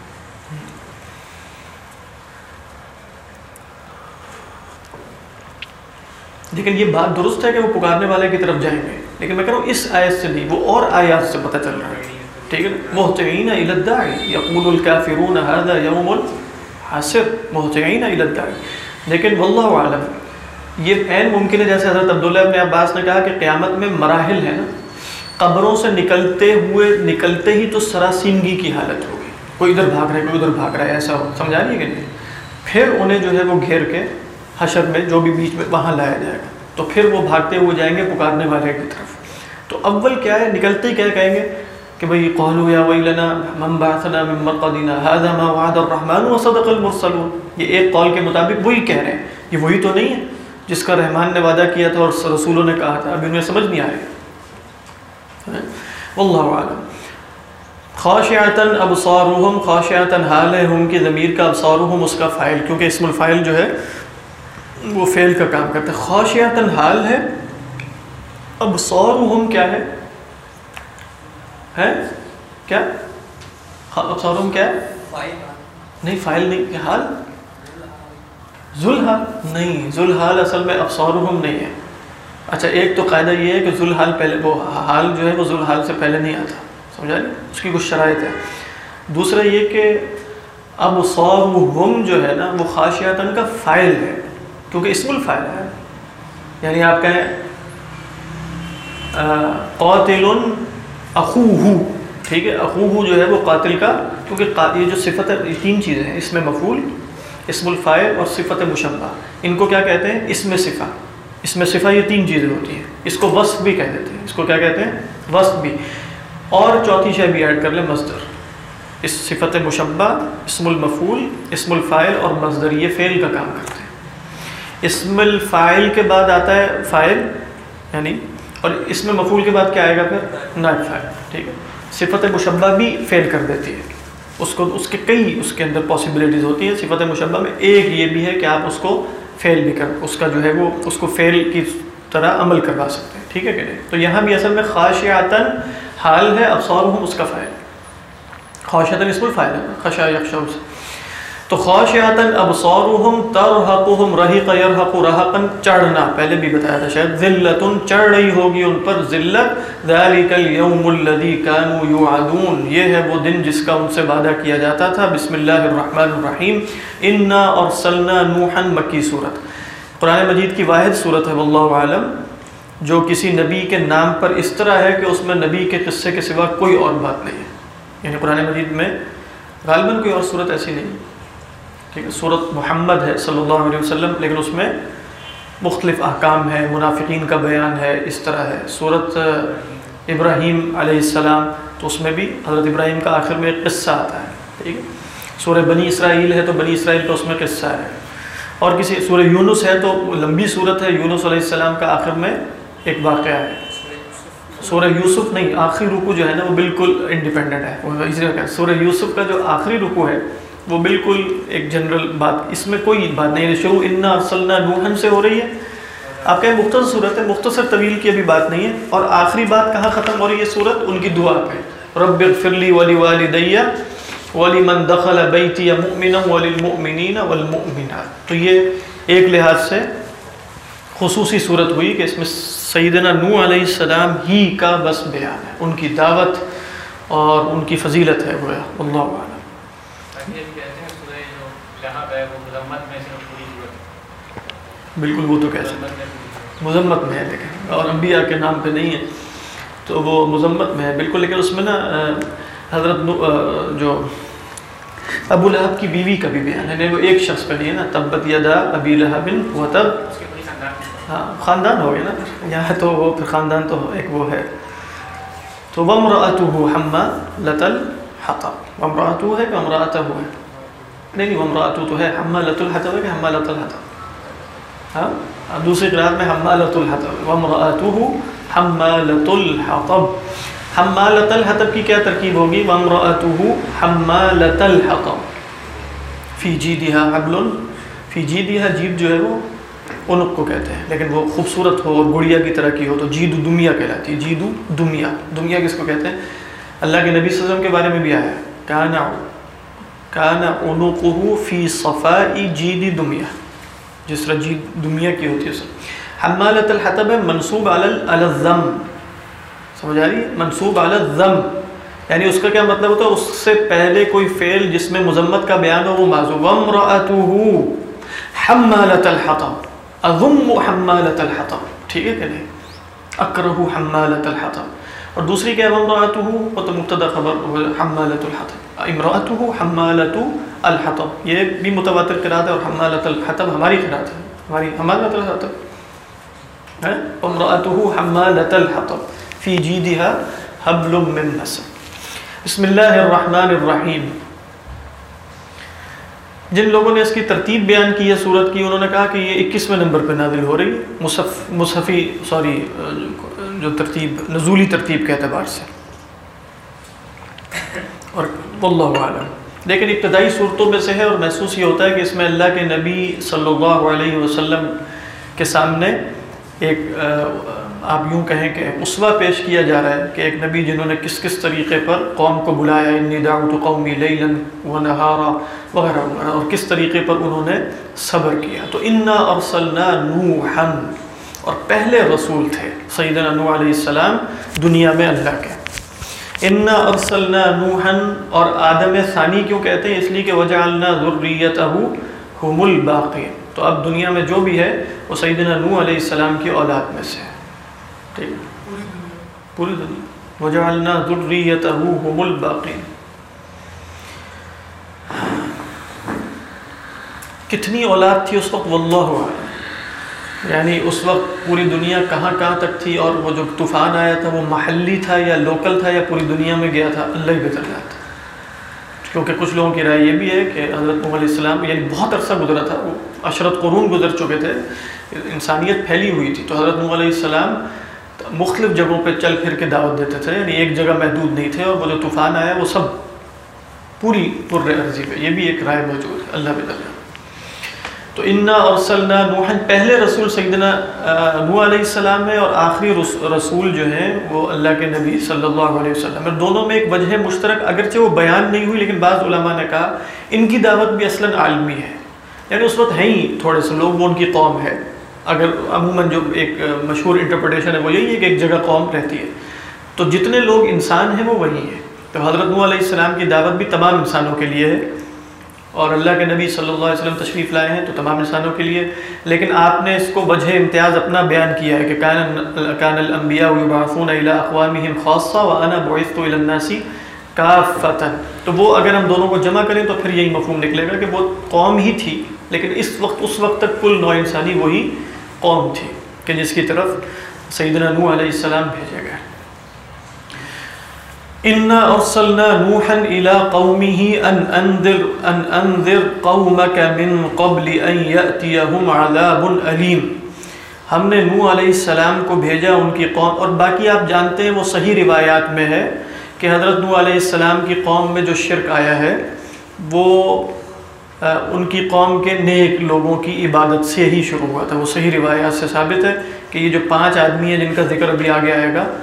لیکن یہ بات درست ہے کہ وہ پکارنے والے کی طرف جائیں گے، لیکن میں کہہ رہا ہوں اس آیت سے نہیں، وہ اور آیات سے پتہ چل رہا ہے. ٹھیک ہے، مہطعین الی الداعی یقول الکافرون ھذا یوم حسر، مہطعین الی الداعی. لیکن واللہ اعلم یہ عین ممکن ہے، جیسے حضرت عبداللہ ابن عباس نے کہا کہ قیامت میں مراحل ہیں نا، قبروں سے نکلتے ہی تو سراسیمگی کی حالت ہوگی، کوئی ادھر بھاگ رہا ہے کوئی ادھر بھاگ رہا ہے، ایسا ہو، سمجھا نہیں کہ نہیں. پھر انہیں جو ہے وہ گھیر کے حشر میں جو بھی بیچ میں وہاں لایا جائے گا، تو پھر وہ بھاگتے ہوئے جائیں گے پکارنے والے کی طرف. تو اول کیا ہے، نکلتے ہی کیا کہیں گے کہ بھئی قالوا یا ویلنا من بعثنا من مرقدنا هذا ما وعد الرحمن وصدق المرسلون. یہ ایک قول کے مطابق وہی کہہ رہے ہیں، یہ وہی تو نہیں ہے جس کا رحمان نے وعدہ کیا تھا اور رسولوں نے کہا تھا. ابھی انہیں سمجھ نہیں آ رہی. واللہ اعلم. خاشعتاً ابصارهم، خاشعتاً حال ہے ہم کی ضمیر کا، ابصارهم اس کا فاعل، کیونکہ اسم الفاعل جو ہے وہ فعل کا کام کرتا ہے. خاشعتاً حال ہے، ابصارهم کیا ہے کیا ابصارهم کیا ہے؟ نہیں فاعل نہیں، کیا حال؟ ذوالحال نہیں، ذوالحال اصل میں ابصارهم نہیں ہے. اچھا ایک تو قاعدہ یہ ہے کہ ذوالحال پہلے، وہ حال جو ہے وہ ذوالحال سے پہلے نہیں آتا، سمجھا نہیں، اس کی کچھ شرائط ہے. دوسرا یہ کہ ابصارهم جو ہے نا وہ خاشعتاً کا فاعل ہے، کیونکہ اسم الفاعل ہے. یعنی آپ کہیں قاتل اخوہ، ٹھیک ہے، اخوہ جو ہے وہ قاتل کا، کیونکہ یہ جو صفت ہے، یہ تین چیزیں ہیں، اسم مفعول، اسم الفاعل اور صفت مشبہ. ان کو کیا کہتے ہیں؟ اسم صفہ. اسم صفہ یہ تین چیزیں ہوتی ہیں. اس کو وصف بھی کہہ دیتے ہیں، اس کو کیا کہتے ہیں؟ وصف بھی. اور چوتھی شے بھی ایڈ کر لیں، مصدر. اس صفت مشبہ، اسم المفعول، اسم الفاعل اور مصدر، یہ فعل کا کام کرتے ہیں. اسم الفاعل کے بعد آتا ہے فاعل، یعنی، اور اسم مفعول کے بعد کیا آئے گا پھر؟ نائب فاعل. ٹھیک ہے. صفت مشبہ بھی فعل کر دیتی ہے، اس کے کئی اس کے اندر پاسبلٹیز ہوتی ہیں. صفت مشبہ میں ایک یہ بھی ہے کہ آپ اس کو فعل بھی کر، اس کا جو ہے وہ اس کو فعل کی طرح عمل کروا سکتے ہیں. ٹھیک ہے کہ نہیں. تو یہاں بھی اصل میں خاشعتاً حال ہے، ابصارهم اس کا فاعل. خاشعتاً اسم الفاعل ہے، خشع یخشع. تو خاشعتاً ابصارهم ترهقهم رہق یرہق رہقاً چڑھنا، پہلے بھی بتایا تھا شاید. ذلتن چڑھ رہی ہوگی ان پر ذلت. ذلک اليوم الذی كانوا یوعدون، یہ ہے وہ دن جس کا ان سے وعدہ کیا جاتا تھا. بسم اللہ الرحمن الرحیم. انا ارسلنا نوحا، مکی صورت، قرآن مجید کی واحد صورت ہے واللہ عالم جو کسی نبی کے نام پر اس طرح ہے کہ اس میں نبی کے قصے کے سوا کوئی اور بات نہیں ہے. یعنی قرآن مجید میں غالباً کوئی اور صورت ایسی نہیں. ٹھیک ہے. صورت محمد ہے صلی اللہ علیہ وسلم، لیکن اس میں مختلف احکام ہے، منافقین کا بیان ہے، اس طرح ہے. صورت ابراہیم علیہ السلام، تو اس میں بھی حضرت ابراہیم کا آخر میں ایک قصہ آتا ہے. ٹھیک ہے. سورہ بنی اسرائیل ہے تو بنی اسرائیل کا اس میں قصہ ہے. اور کسی سورہ یونس ہے تو لمبی صورت ہے، یونس علیہ السلام کا آخر میں ایک واقعہ ہے. سورہ یوسف نہیں، آخری رکوع جو ہے نا وہ بالکل انڈیپینڈنٹ ہے. سورہ یوسف کا جو آخری رکوع ہے وہ بالکل ایک جنرل بات، اس میں کوئی بات نہیں ہے. شروع انا ارسلنا نوحا سے ہو رہی ہے. آپ کہیں مختصر صورت ہے، مختصر طویل کی ابھی بات نہیں ہے. اور آخری بات کہاں ختم ہو رہی ہے صورت؟ ان کی دعا پہ، رب اغفر لی ولوالدی ولمن دخل بیتی مؤمنا وللمؤمنین والمؤمنات. تو یہ ایک لحاظ سے خصوصی صورت ہوئی کہ اس میں سیدنا نوح علیہ السلام ہی کا بس بیان ہے، ان کی دعوت اور ان کی فضیلت ہے. گویا اللہ اعلم. بالکل وہ تو کہہ سکتے ہیں مذمت میں ہے، لیکن اور انبیاء کے نام پہ نہیں ہے تو وہ مذمت میں ہے بالکل. لیکن اس میں نا حضرت جو ابو لہب کی بیوی کا بھی بیان ہے، وہ ایک شخص پہ نہیں ہے نا، تبت یدا ابی لہب وتب. ہاں خاندان ہو گیا نا یہاں تو، وہ پھر خاندان تو ایک وہ ہے. تو وامرأتہ حمالۃ الحطب، وامرأتہ ہے کہ وامرأتہ ہے؟ نہیں وامرأتہ تو ہے، حمالۃ الحطب ہے کہ حمالۃ الحطب؟ ہاں دوسری قرآن میں حمالۃ الحطب، وامرأتہ حمالۃ الحطب. حمالۃ الحطب کی کیا ترکیب ہوگی؟ وامرأتہ حمالۃ الحطب، فی جیدہا حبل، فی جیدہا، جید جو ہے وہ عنق کو کہتے ہیں، لیکن وہ خوبصورت ہو اور گڑیا کی طرح کی ہو تو جید دمیہ کہلاتی ہے، جید دمیہ۔ دمیہ کس کو کہتے ہیں؟ اللہ کے نبی صلی اللہ علیہ وسلم کے بارے میں بھی آیا ہے، کان عنقہ فی صفاء جید دمیہ، جس طرح جید دمیہ کی ہوتی ہے۔ حمالۃ الحطب ہے منصوب علی الذم، سمجھ آ رہی ہے؟ منصوب علی الذم، یعنی اس کا کیا مطلب ہوتا ہے؟ اس سے پہلے کوئی فعل جس میں مذمت کا بیان ہو وہ معذوف۔ وامرأتہ حمالۃ الحطب، اذم حمالۃ الحطب، ٹھیک ہے کہ نہیں؟ اکرہ حمالۃ الحطب۔ اور دوسری کیا ہے؟ وامرأتہ، وہ تو مبتدا خبر حمالۃ الحطب، امرأتہ حمالۃ الحطب، یہ بھی متواتر قرات ہے، اور حمالۃ الحطب ہماری قرات ہے، ہماری حمالۃ الحطب ہے، امرأتہ حمالۃ الحطب فی جیدہا حبل من مسد۔ بسم اللہ الرحمن الرحیم۔ جن لوگوں نے اس کی ترتیب بیان کی ہے سورت کی، انہوں نے کہا کہ یہ 21ویں نمبر پہ نازل ہو رہی مصحفی جو ترتیب نزولی ترتیب کے اعتبار سے، اور واللہ اعلم، لیکن ابتدائی صورتوں میں سے ہے، اور محسوس یہ ہوتا ہے کہ اس میں اللہ کے نبی صلی اللہ علیہ وسلم کے سامنے ایک آپ یوں کہیں کہ اسوہ پیش کیا جا رہا ہے کہ ایک نبی جنہوں نے کس کس طریقے پر قوم کو بلایا، انی دعوت قومی لیلا ونہارا وغیرہ وغیرہ، اور کس طریقے پر انہوں نے صبر کیا۔ تو انا ارسلنا نوحا، اور پہلے رسول تھے سیدنا نوح علیہ السلام دنیا میں اللہ کے۔ انا ارسلنا نوحا، اور آدم ثانی کیوں کہتے ہیں؟ اس لیے کہ وجعلنا ذریتہ هم الباقین، تو اب دنیا میں جو بھی ہے وہ سیدنا نوح علیہ السلام کی اولاد میں سے ہے، ٹھیک ہے؟ پوری دنیا، وجعلنا ذریتہ هم الباقین۔ کتنی اولاد تھی اس وقت واللہ اعلم، یعنی اس وقت پوری دنیا کہاں کہاں تک تھی، اور وہ جو طوفان آیا تھا وہ محلی تھا یا لوکل تھا یا پوری دنیا میں گیا تھا، اللہ ہی بہتر جانتا، کیونکہ کچھ لوگوں کی رائے یہ بھی ہے کہ حضرت نوح علیہ السلام یعنی بہت عرصہ گزرا تھا، وہ عشرت قرون گزر چکے تھے، انسانیت پھیلی ہوئی تھی، تو حضرت نوح علیہ السلام مختلف جگہوں پہ چل پھر کے دعوت دیتے تھے، یعنی ایک جگہ محدود نہیں تھے، اور وہ جو طوفان آیا وہ سب پوری پر عرضی پہ، یہ بھی ایک رائے موجود ہے، اللہ بہتر جانتا۔ تو انا ارسلنا نوحا، پہلے رسول سیدنا نوح علیہ السلام ہے، اور آخری رسول جو ہیں وہ اللہ کے نبی صلی اللہ علیہ وسلم ہے۔ دونوں میں ایک وجہ مشترک، اگرچہ وہ بیان نہیں ہوئی، لیکن بعض علماء نے کہا ان کی دعوت بھی اصلاً عالمی ہے، یعنی اس وقت ہیں ہی تھوڑے سے لوگ، وہ ان کی قوم ہے، اگر عموماً جو ایک مشہور انٹرپریٹیشن ہے وہ یہی ہے کہ ایک جگہ قوم رہتی ہے، تو جتنے لوگ انسان ہیں وہ وہی ہیں، تو حضرت نوح علیہ السلام کی دعوت بھی تمام انسانوں کے لیے ہے، اور اللہ کے نبی صلی اللہ علیہ وسلم تشریف لائے ہیں تو تمام انسانوں کے لیے، لیکن آپ نے اس کو وجہ امتیاز اپنا بیان کیا ہے کہ کان الانبیاء یبعثون الی اقوامہم خاصہ وانا بعثت الی الناس کافۃ، تو وہ اگر ہم دونوں کو جمع کریں تو پھر یہی مفہوم نکلے گا کہ وہ قوم ہی تھی، لیکن اس وقت تک کل نوع انسانی وہی قوم تھی کہ جس کی طرف سیدنا نوح علیہ السلام بھیجے گئے۔ انا ارسلنا نوحا الى قومه ان انذر قومك من قبل ان ياتيهم عذاب الیم، ہم نے نوح علیہ السلام کو بھیجا ان کی قوم، اور باقی آپ جانتے ہیں وہ صحیح روایات میں ہے کہ حضرت نوح علیہ السلام کی قوم میں جو شرک آیا ہے وہ ان کی قوم کے نیک لوگوں کی عبادت سے ہی شروع ہوا تھا، وہ صحیح روایات سے ثابت ہے کہ یہ جو 5 آدمی ہیں جن کا ذکر ابھی آگے آئے گا،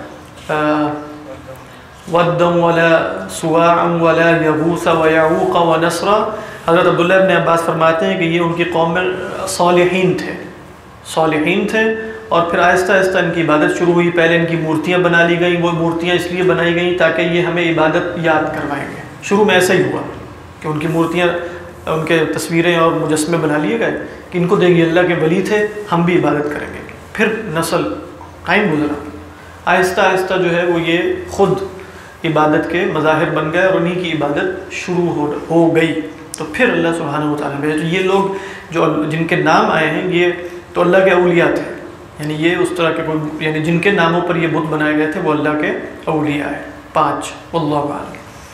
وَدًّا وَلَا سُوَاعًا وَلَا يَغُوثَ وَيَعُوقَ وَنَسْرًا، حضرت عبداللہ ابن عباس فرماتے ہیں کہ یہ ان کی قوم میں صالحین تھے، اور پھر آہستہ آہستہ ان کی عبادت شروع ہوئی، پہلے ان کی مورتیاں بنا لی گئیں، وہ مورتیاں اس لیے بنائی گئیں تاکہ یہ ہمیں عبادت یاد کروائیں گے، شروع میں ایسا ہی ہوا کہ ان کی مورتیاں، ان کے تصویریں اور مجسمے بنا لیے گئے کہ ان کو دیکھیے اللہ کے ولی تھے، ہم بھی عبادت کریں گے، پھر نسل قائم گزرا، آہستہ آہستہ جو ہے وہ یہ خود عبادت کے مظاہر بن گئے اور انہی کی عبادت شروع ہو گئی، تو پھر اللہ سبحانہ وتعالیٰ نے یہ لوگ جو جن کے نام آئے ہیں یہ تو اللہ کے اولیاء تھے، یعنی یہ اس طرح کے کوئی، یعنی جن کے ناموں پر یہ بت بنائے گئے تھے وہ اللہ کے اولیاء ہیں، 5 واللہ اعلم۔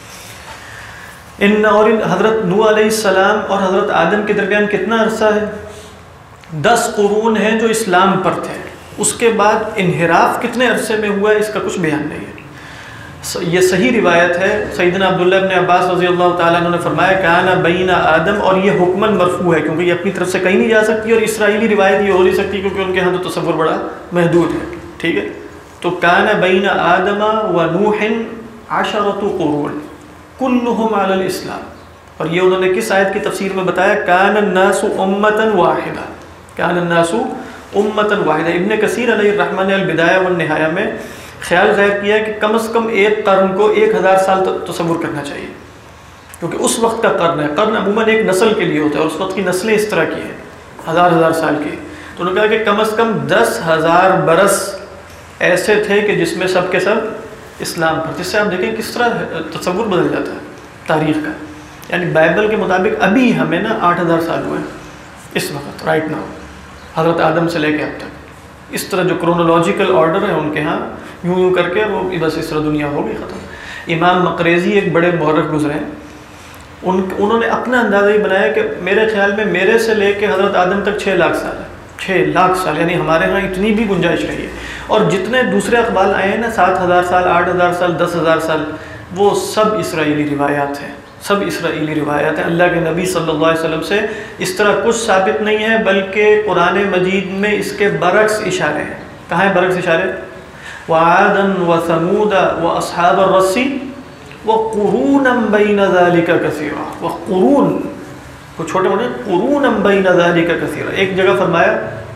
اور حضرت نوح علیہ السلام اور حضرت آدم کے درمیان کتنا عرصہ ہے؟ 10 قرون ہیں جو اسلام پر تھے، اس کے بعد انحراف کتنے عرصے میں ہوا ہے اس کا کچھ بیان نہیں ہے، یہ صحیح روایت ہے. سیدنا عبداللہ ابن عباس رضی اللہ تعالیٰ عنہ نے فرمایا کان بین آدم، اور یہ حکماً مرفوع ہے کیونکہ یہ اپنی طرف سے کہیں نہیں جا سکتی، اور اسرائیلی روایت یہ ہو نہیں سکتی کیونکہ ان کے ہاں تو تصور بڑا محدود ہے. ٹھیک ہے، تو کان بین آدم و نوح 10 قرون کلہم علی الاسلام. اور یہ انہوں نے کس آیت کی تفسیر میں بتایا؟ کان الناس امۃ واحدہ، کان الناس امۃ واحدہ. ابن کثیر علیہ الرحمن البدایہ والنہایہ میں خیال ظاہر کیا کہ کم از کم ایک قرن کو 1000 سال تصور کرنا چاہیے، کیونکہ اس وقت کا قرن ہے. قرن عموماً ایک نسل کے لیے ہوتا ہے اور اس وقت کی نسلیں اس طرح کی ہیں، ہزار سال کی. تو انہوں نے کہا کہ کم از کم 10,000 برس ایسے تھے کہ جس میں سب کے سب اسلام پر. جس سے آپ دیکھیں کس طرح تصور بدل جاتا ہے تاریخ کا. یعنی بائبل کے مطابق ابھی ہمیں نا 8,000 سال ہوئے اس وقت، رائٹ ناؤ، حضرت آدم سے لے کے اب تک. اس طرح جو کرونولوجیکل آرڈر ہے ان کے ہاں یوں کر کے وہ بس اس طرح دنیا ہو گئی ختم. امام مقریزی ایک بڑے مورخ گزرے ہیں، انہوں نے اپنا اندازہ ہی بنایا کہ میرے خیال میں میرے سے لے کے حضرت آدم تک 6 لاکھ سال ہے. 6 لاکھ سال، یعنی ہمارے ہاں اتنی بھی گنجائش رہی ہے. اور جتنے دوسرے اقوال آئے ہیں نا 7,000 سال، 8,000 سال، 10,000 سال، وہ سب اسرائیلی روایات ہیں، سب اسرائیلی روایات ہیں. اللہ کے نبی صلی اللہ علیہ وسلم سے اس طرح کچھ ثابت نہیں ہے، بلکہ قرآن مجید میں اس کے برعکس اشارے ہیں. کہاں ہیں برعکس اشارے؟ وَعَادًا وَثَمُودَ وَأَصْحَابَ الرَّسِّ وَقُرُونًا بَيْنَ ذَلِكَ كَثِيرًا. وَقُرُون کو چھوٹے موٹے قُرُونًا بَيْنَ ذَلِكَ كَثِيرًا. ایک جگہ فرمایا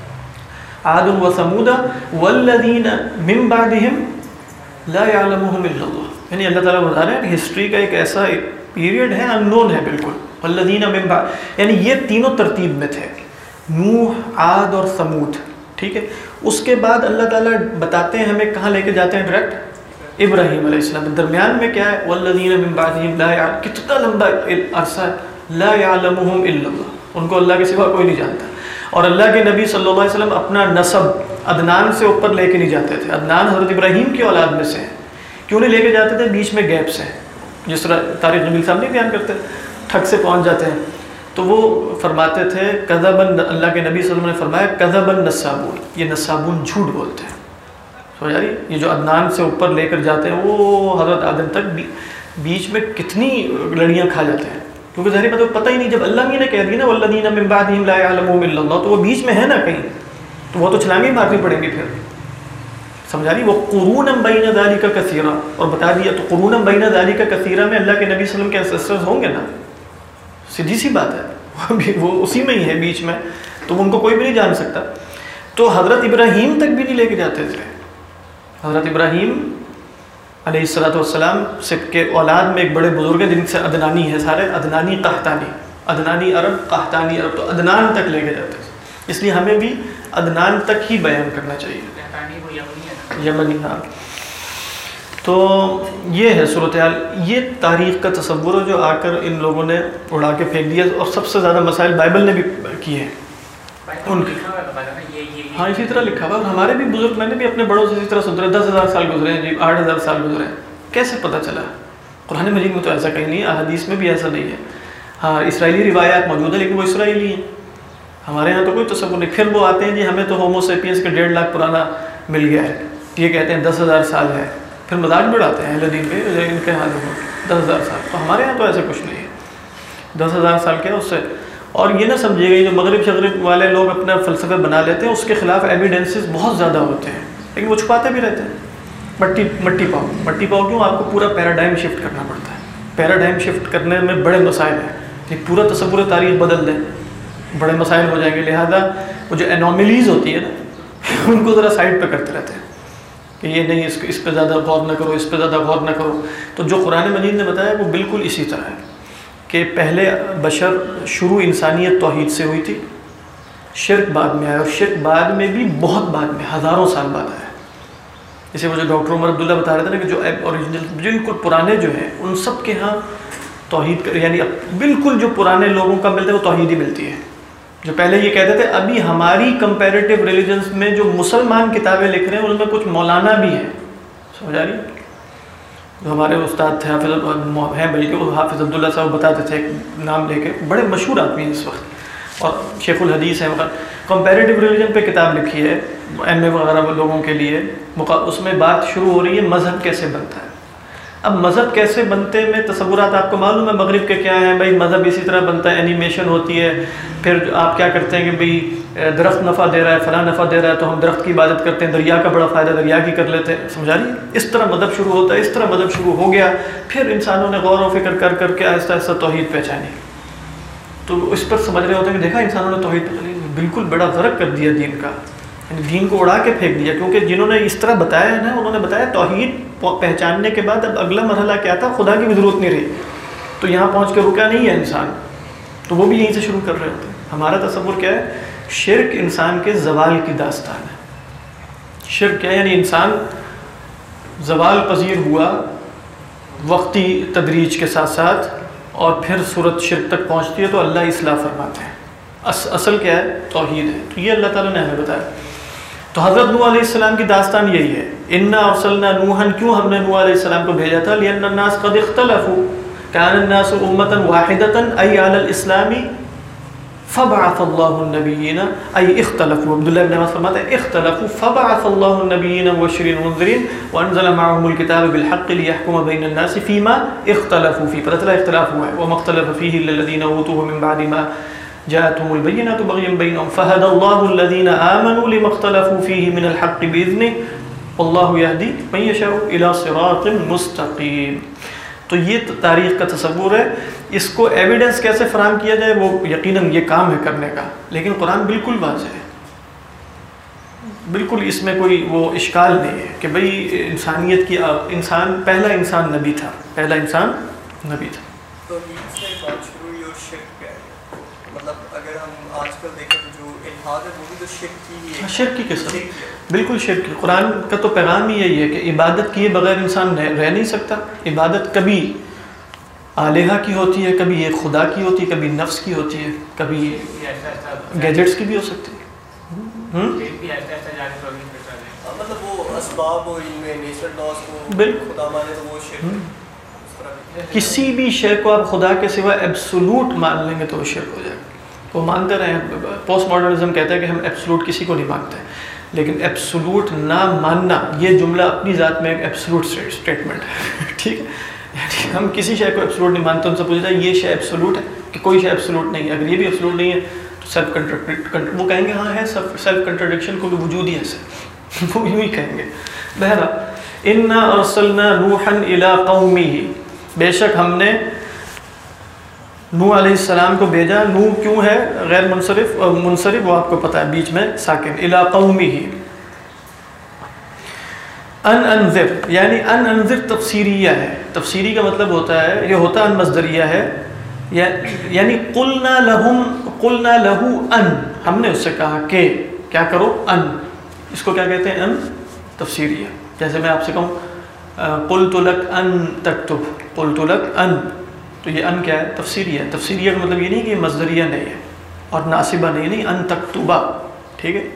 عَادٌ وَثَمُودَ وَالَّذِينَ مِن بَعْدِهِمْ لَا يَعْلَمُهُمْ إِلَّا اللَّهُ. یعنی اللہ تعالیٰ بتا رہے ہیں کہ ہسٹری کا ایک ایسا پیریڈ ہے، ان نون ہے بالکل. والذین من بعد، یعنی یہ تینوں ترتیب میں تھے، نوح، عاد اور ثمود. ٹھیک ہے، اس کے بعد اللہ تعالیٰ بتاتے ہیں ہمیں کہاں لے کے جاتے ہیں ڈائریکٹ ابراہیم علیہ السلام. درمیان میں کیا ہے؟ والذین من بعدہم لا يعلمون. کتنا لمبا عرصہ ہے، لا يعلمهم الا اللہ، ان کو اللہ کے سوا کوئی نہیں جانتا. اور اللہ کے نبی صلی اللہ علیہ وسلم اپنا نسب عدنان سے اوپر لے کے نہیں جاتے تھے. عدنان حضرت ابراہیم کی اولاد میں سے ہیں. کیوں نہیں لے کے جاتے تھے؟ بیچ میں گیپس ہیں، جس طرح تاریخ جمیل صاحب نہیں بیان کرتے، ٹھگ سے پہنچ جاتے ہیں. تو وہ فرماتے تھے کذبا، اللہ کے نبی صلی اللہ علیہ وسلم نے فرمایا کذبا النسابون، یہ نسابون جھوٹ بولتے ہیں. سمجھ آ رہی؟ یہ جو عدنان سے اوپر لے کر جاتے ہیں وہ حضرت آدم تک بیچ میں کتنی لڑیاں کھا جاتے ہیں، کیونکہ ظاہر بات پتہ ہی نہیں. جب اللہ نے کہہ دی نا والذین من بعدہم لا یعلمون الا اللہ، تو وہ بیچ میں ہے نا کہیں، تو وہ تو چھلانگیں مارنی پڑیں گی پھر. سمجھا رہی؟ وہ قرونا بین ذالک کثیرا، اور بتا دیا. تو قرونا بین ذالک کثیرا میں اللہ کے نبی صلی اللہ علیہ وسلم کے انسیسٹرز ہوں گے نا، سیدھی سی بات ہے، وہ اسی میں ہی ہے بیچ میں، تو ان کو کوئی بھی نہیں جان سکتا. تو حضرت ابراہیم تک بھی نہیں لے کے جاتے تھے. حضرت ابراہیم علیہ السلام سے کے اولاد میں ایک بڑے بزرگ ہیں جن سے عدنانی ہے سارے، عدنانی قحطانی، عدنانی عرب، قحطانی عرب، تو عدنان تک لے کے جاتے تھے. اس لیے ہمیں بھی عدنان تک ہی بیان کرنا چاہیے. یمنی. ہاں، تو یہ ہے صورتحال. یہ تاریخ کا تصور ہے جو آ کر ان لوگوں نے اڑا کے پھینک دیا. اور سب سے زیادہ مسائل بائبل نے بھی کیے ہیں ان کے. ہاں اسی طرح لکھا ہوا. اور ہمارے بھی بزرگ، میں نے بھی اپنے بڑوں سے اسی طرح سن رہے 10,000 سال گزرے ہیں جی، 8,000 سال گزرے ہیں. کیسے پتہ چلا؟ قرآن مجید میں تو ایسا کہیں نہیں ہے، احادیث میں بھی ایسا نہیں ہے. ہاں اسرائیلی روایات موجود ہیں لیکن وہ اسرائیلی ہیں، ہمارے یہاں تو کوئی تصور نہیں. پھر وہ آتے ہیں جی ہمیں تو ہومو سیپینس کے 1.5 لاکھ پرانا مل گیا ہے، یہ کہتے ہیں 10,000 سال ہے. پھر مذاق بڑھاتے ہیں اہل دین کے، ان کے حال میں 10,000 سال. تو ہمارے یہاں تو ایسا کچھ نہیں ہے. 10,000 سال کیا اس سے. اور یہ نہ سمجھیے گا جو مغرب شغرب والے لوگ اپنا فلسفہ بنا لیتے ہیں، اس کے خلاف ایویڈنسز بہت زیادہ ہوتے ہیں لیکن وہ چھپاتے بھی رہتے ہیں. مٹی پاؤ کیوں؟ آپ کو پورا پیراڈائم شفٹ کرنا پڑتا ہے. پیراڈائم شفٹ کرنے میں بڑے مسائل ہیں. یہ پورا تصور تاریخ بدل دیں، بڑے مسائل ہو جائیں گے. لہذا وہ جو انومیلیز ہوتی ہے نا ان کو ذرا سائڈ پہ کرتے رہتے ہیں کہ یہ نہیں، اس پہ زیادہ غور نہ کرو، اس پہ زیادہ غور نہ کرو. تو جو قرآن مجید نے بتایا وہ بالکل اسی طرح ہے کہ پہلے بشر شروع انسانیت توحید سے ہوئی تھی، شرک بعد میں آیا، اور شرک بعد میں بھی بہت بعد میں، ہزاروں سال بعد آیا. جیسے وہ جو ڈاکٹر عمر عبداللہ بتا رہے تھے نا کہ جو اوریجنل بالکل پرانے جو ہیں ان سب کے ہاں توحید، یعنی بالکل جو پرانے لوگوں کا ملتا ہے وہ توحید ہی ملتی ہے. جو پہلے یہ کہتے تھے ابھی ہماری کمپیریٹیو ریلیجنس میں جو مسلمان کتابیں لکھ رہے ہیں ان میں کچھ مولانا بھی ہیں. سمجھ آ رہی؟ جو ہمارے استاد تھے حافظ ہیں، بلکہ وہ حافظ عبداللہ صاحب بتاتے تھے ایک نام لے کے، بڑے مشہور آدمی ہیں اس وقت، اور شیخ الحدیث ہیں. کمپیریٹیو ریلیجن پہ کتاب لکھی ہے ایم اے وغیرہ لوگوں کے لیے. اس میں بات شروع ہو رہی ہے مذہب کیسے بنتا ہے. اب مذہب کیسے بنتے میں تصورات آپ کو معلوم ہے مغرب کے کیا ہیں بھائی، مذہب اسی طرح بنتا ہے، اینیمیشن ہوتی ہے، پھر آپ کیا کرتے ہیں کہ بھئی درخت نفع دے رہا ہے، فلاں نفع دے رہا ہے تو ہم درخت کی عبادت کرتے ہیں، دریا کا بڑا فائدہ دریا کی کر لیتے ہیں، سمجھا رہی ہے؟ اس طرح مذہب شروع ہوتا ہے، اس طرح مذہب شروع ہو گیا، پھر انسانوں نے غور و فکر کر کر کے آہستہ آہستہ توحید پہچانی، تو اس پر سمجھ رہے ہوتے ہیں کہ دیکھا انسانوں نے توحید پہچانی، بالکل بڑا غرق کر دیا دین کا، یعنی دین کو اڑا کے پھینک دیا، کیونکہ جنہوں نے اس طرح بتایا ہے نا، انہوں نے بتایا توحید پہچاننے کے بعد اب اگلا مرحلہ کیا تھا، خدا کی بھی ضرورت نہیں رہی، تو یہاں پہنچ کے رکا نہیں ہے انسان، تو وہ بھی یہیں سے شروع کر رہے ہوتے ہیں۔ ہمارا تصور کیا ہے؟ شرک انسان کے زوال کی داستان ہے۔ شرک کیا ہے؟ یعنی انسان زوال پذیر ہوا وقتی تدریج کے ساتھ ساتھ، اور پھر صورت شرک تک پہنچتی ہے تو اللہ اصلاح فرماتے ہیں۔ اصل کیا ہے؟ توحید ہے، تو یہ اللہ تعالیٰ نے ہمیں بتایا۔ تو حضرت نوح علیہ السلام کی داستان یہی ہے، انا ارسلنا نوحا، کیوں ہم نے نوح علیہ السلام کو بھیجا تھا؟ لأن الناس قد اختلفوا كان الناس امة واحدة أي على الاسلام فبعث الله النبيين، أي اختلفوا، عبد الله بن عباس فرماتے ہیں اختلفوا فبعث الله النبيين مبشرين ومنذرين وانزل معهم الكتاب بالحق ليحكم بين الناس فيما اختلفوا فيه، پتہ چلا اختلاف ہوا ہے، وما اختلف فيه الا الذين اوتوه من بعد ما جاءتهم البينات بغيا بينهم فهدى الله الذين آمنوا لما اختلفوا فيه من الحق بإذنه والله يهدي من يشاء إلى صراط مستقيم۔ تو یہ تاریخ کا تصور ہے، اس کو ایویڈنس کیسے فراہم کیا جائے وہ یقیناً یہ کام ہے کرنے کا، لیکن قرآن بالکل واضح ہے، بالکل اس میں کوئی وہ اشکال نہیں ہے کہ بھئی انسانیت کی انسان پہلا انسان نبی تھا، پہلا انسان نبی تھا۔ تو سے بات شروع ہوئی اور شرک کیا ہے؟ مطلب اگر ہم آج کل دیکھیں تو جو الحاد ہے وہ بھی تو شرک کی ہی ہے، شرک کی قسم، بالکل شرک کی۔ قرآن کا تو پیغام ہی یہی ہے کہ عبادت کیے بغیر انسان رہ نہیں سکتا۔ عبادت کبھی آلہہ کی ہوتی ہے، کبھی ایک خدا کی ہوتی ہے، کبھی نفس کی ہوتی ہے، کبھی گیجٹس کی بھی ہو سکتی ہے۔ مطلب وہ اسباب اور ان میں نیچرل لاز کو بالکل خدا مانے تو وہ شرک۔ کسی بھی شے کو آپ خدا کے سوا ایبسولوٹ مان لیں گے تو وہ شرک ہو جائے گا۔ وہ مانتے رہے ہیں، پوسٹ ماڈرنزم کہتا ہے کہ ہم ایبسولوٹ کسی کو نہیں مانتے، لیکن ایبسولوٹ نہ ماننا یہ جملہ اپنی ذات میں ایک ایبسولوٹ اسٹیٹمنٹ ہے، ٹھیک ہے؟ یعنی ہم کسی شے کو ایبسولوٹ نہیں مانتے، ان سے پوچھتا ہے یہ شے ایبسولوٹ ہے کہ کوئی شے ایبسولوٹ نہیں ہے؟ اگر یہ بھی ایبسولوٹ نہیں ہے تو سیلف کنٹرڈکشن، وہ کہیں گے ہاں ہے، سیلف کنٹرڈکشن کو بھی وجود ہی ایسے، وہ یوں ہی کہیں گے۔ بہرحال انا ارسلنا نوحا الی قومہ، بے شک ہم نے نوح علیہ السلام کو بھیجا۔ نوح کیوں ہے غیر منصرف؟ منصرف وہ آپ کو پتہ ہے، بیچ میں ساکن، الی قومہ، ان انذر، یعنی ان انذر تفسیریہ ہے، تفسیری کا مطلب ہوتا ہے، یہ ہوتا ان مصدریہ ہے، یعنی قلنا لہو ان، ہم نے اس سے کہا کہ کیا کرو، ان، اس کو کیا کہتے ہیں؟ ان تفسیریہ۔ جیسے میں آپ سے کہوں قلت لک ان تکتب، قلت لک ان، تو یہ ان کیا ہے؟ تفسیریہ۔ تفسیریہ کا مطلب یہ نہیں کہ یہ مصدریہ نہیں ہے اور ناصبہ نہیں، ان تکتبہ، ٹھیک ہے؟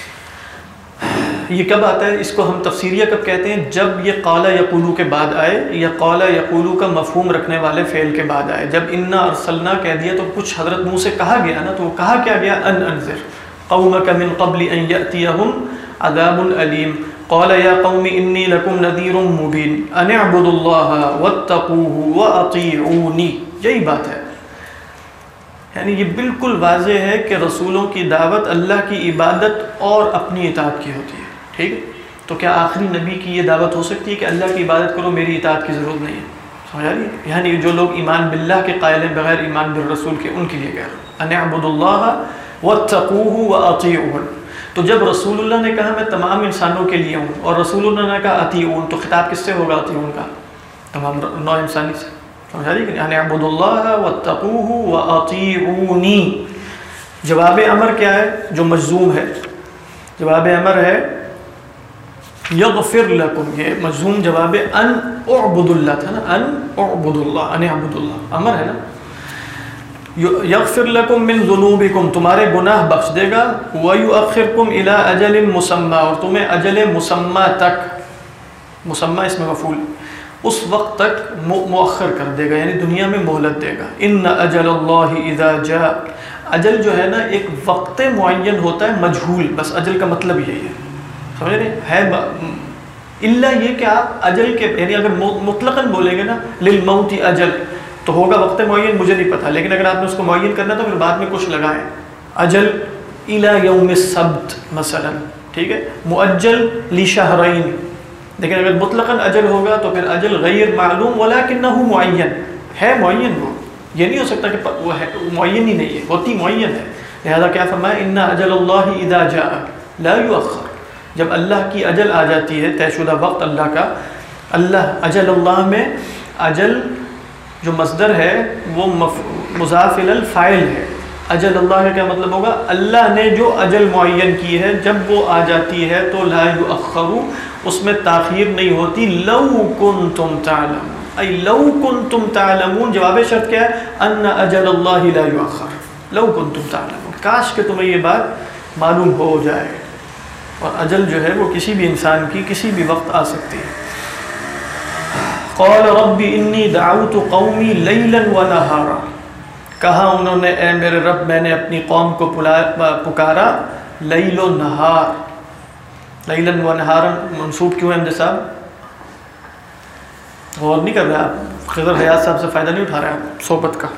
یہ کب آتا ہے؟ اس کو ہم تفسیریہ کب کہتے ہیں؟ جب یہ قال یقولو کے بعد آئے، یا قال یقولو کا مفہوم رکھنے والے فعل کے بعد آئے۔ جب انا ارسلنا کہہ دیا تو کچھ حضرت نوح سے کہا گیا نا، تو وہ کہا کیا گیا؟ ان انذر قومک من قبل ان یأتیہم عذاب علیم قال یا قوم انی لکم نذیر مبین ان اعبدوا اللہ واتقوہ واطیعونی۔ یہی بات ہے، یعنی یہ بالکل واضح ہے کہ رسولوں کی دعوت اللہ کی عبادت اور اپنی اطاعت کی ہوتی ہے، ٹھیک ہے؟ تو کیا آخری نبی کی یہ دعوت ہو سکتی ہے کہ اللہ کی عبادت کرو، میری اطاعت کی ضرورت نہیں ہے؟ سمجھ آ رہی ہے؟ یعنی جو لوگ ایمان باللہ کے قائل ہیں بغیر ایمان بالرسول کے، ان کے لیے کہہ رہا ان اعبدوا اللہ واتقوہ واطیعون۔ تو جب رسول اللہ نے کہا میں تمام انسانوں کے لیے ہوں، اور رسول اللہ نے کہا اطیعون، تو خطاب کس سے ہوگا؟ اطیعون کا، تمام نوع انسانی سے، سمجھا رہی کہ ان اعبدوا اللہ واتقوہ واطیعونی۔ جواب امر کیا ہے جو مجزوم ہے؟ جواب امر ہے یغفر لکم، یہ مجزوم جواب ان اعبد اللہ تھا نا، ان اعبد اللہ، ان اعبد اللہ امر ہے نا۔ یغفر لکم من ذنوبکم، تمہارے گناہ بخش دے گا، ویؤخرکم الی اجل مسمی، اور تمہیں اجل مسمی تک، مسمی اس میں مفعول، اس وقت تک مؤخر کر دے گا، یعنی دنیا میں مہلت دے گا۔ ان اجل اللہ اذا جاء، اجل جو ہے نا ایک وقت معین ہوتا ہے مجہول، بس اجل کا مطلب یہی ہے، سمجھ رہے ہیں؟ اللہ یہ کہ آپ اجل کے یعنی اگر مطلقاً بولیں گے نا للموت اجل تو ہوگا وقت معین مجھے نہیں پتہ، لیکن اگر آپ نے اس کو معین کرنا تو پھر بعد میں کچھ لگائیں، اجل الی یوم السبت مثلا، ٹھیک ہے، مؤجل لشہرین، لیکن اگر مطلقاً اجل ہوگا تو پھر اجل غیر معلوم ولکنہ معین ہے، معین وہ یہ نہیں ہو سکتا کہ وہ ہے معین ہی نہیں ہے، ہوتی معین ہے. لہذا کیا فرمایا ان اجل اللہ اذا جاء لا یؤخر، جب اللہ کی اجل آ جاتی ہے طے شدہ وقت اللہ کا، اللہ اجل اللہ میں اجل جو مصدر ہے وہ مضاف الی الفاعل ہے. اجل اللہ کا کیا مطلب ہوگا؟ اللہ نے جو اجل معین کی ہے جب وہ آ جاتی ہے تو لا یؤخر، اس میں تاخیر نہیں ہوتی. لو کنتم تعلمون، ای لو کنتم تعلمون، جواب شرط کیا ہے؟ ان اجل اللہ لا یؤخر، لو کنتم تعلمون، کاش کہ تمہیں یہ بات معلوم ہو جائے. اور اجل جو ہے وہ کسی بھی انسان کی کسی بھی وقت آ سکتی ہے. قال رب انی دعوت قومی لیلا ونہارا، کہا انہوں نے اے میرے رب میں نے اپنی قوم کو پکارا لیل و نہار. لیلا و نہارا منصوب کیوں ہے امجد صاحب؟ غور نہیں کر رہے آپ؟ خضر حیات صاحب سے فائدہ نہیں اٹھا رہے آپ صحبت کا؟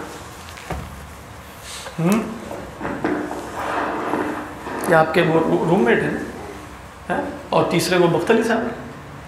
یا آپ کے وہ روم میٹ ہیں اور تیسرے وہ بختلی صاحب،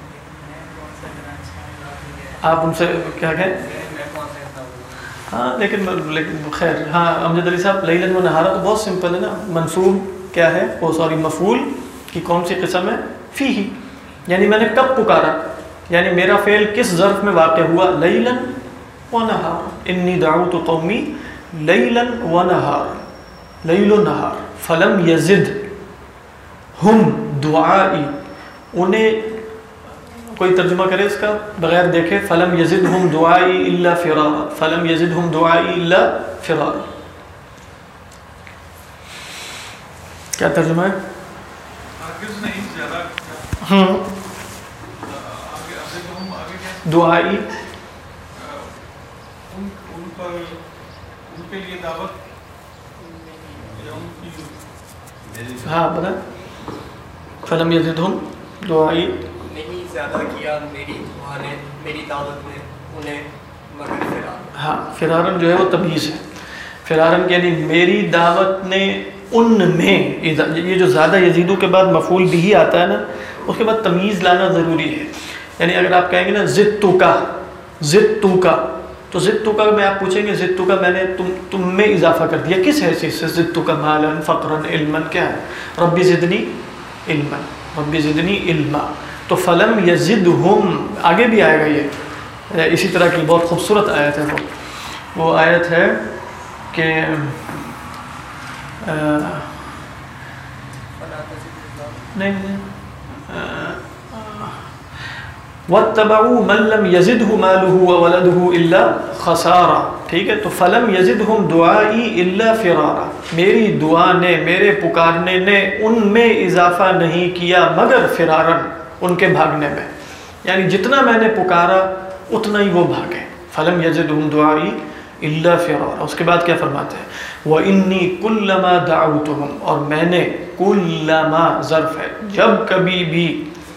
آپ ان سے کیا کہیں؟ ہاں لیکن خیر، ہاں امجد علی صاحب لیلاً و نہارا تو بہت سمپل ہے نا. منصوب کیا ہے؟ وہ سوری مفعول کی کون سی قسم ہے؟ فیہ، یعنی میں نے کب پکارا، یعنی میرا فعل کس ظرف میں واقع ہوا؟ لیلاً و نہار. انی دعوت قومی لیلاً و نہار، لیل و نہار. فلم یزد ہم دعائی، انہیں کوئی ترجمہ کرے اس کا بغیر دیکھے. فلم یزدہم دعائی الا فرارا، فلم یزدہم دعائی الا فرارا. کیا ترجمہ ہے؟ ہرگز نہیں زیادہ دعائی ان پر ان کے لیے دعوت، ہاں بتا. فلم یزدہم دعائی، نہیں زیادہ کیا میری دعا نے، میری دعوت نے انہیں مگر فرار. ہاں فرارن جو ہے وہ تمیز ہے. فرارن یعنی میری دعوت نے ان میں، یہ جو زیادہ یزیدو کے بعد مفعول بھی آتا ہے نا، اس کے بعد تمیز لانا ضروری ہے. یعنی اگر آپ کہیں گے نا زدتو کا، زدتو کا، تو زدتو کا میں آپ پوچھیں گے زدتو کا میں نے تم میں اضافہ کر دیا، کس حیثیت سے؟ زدتو کا مالا فقرا علما، کیا ہے؟ ربی زدنی علما، ربی زدنی علما. تو فلم یزدہم آگے بھی آئے گا، یہ اسی طرح کی بہت خوبصورت آیت ہے. وہ آیت ہے کہ نہیں وَاتَّبَعُوا مَن لَّمْ يَزِدْهُ مَالُهُ وَوَلَدُهُ إِلَّا خَسَارًا. ٹھیک ہے، تو فَلَمْ يَزِدْهُمْ دُعَائِي إِلَّا فِرَارًا، میری دعا نے، میرے پکارنے نے ان میں اضافہ نہیں کیا مگر فرارن، ان کے بھاگنے میں. یعنی جتنا میں نے پکارا اتنا ہی وہ بھاگے. فَلَمْ يَزِدْهُمْ دُعَائِي إِلَّا فِرَارًا. اس کے بعد کیا فرماتے ہیں؟ وَإِنِّي كُلَّمَا دَعَوْتُهُمْ، اور میں نے، کلما ظرف ہے، جب کبھی بھی،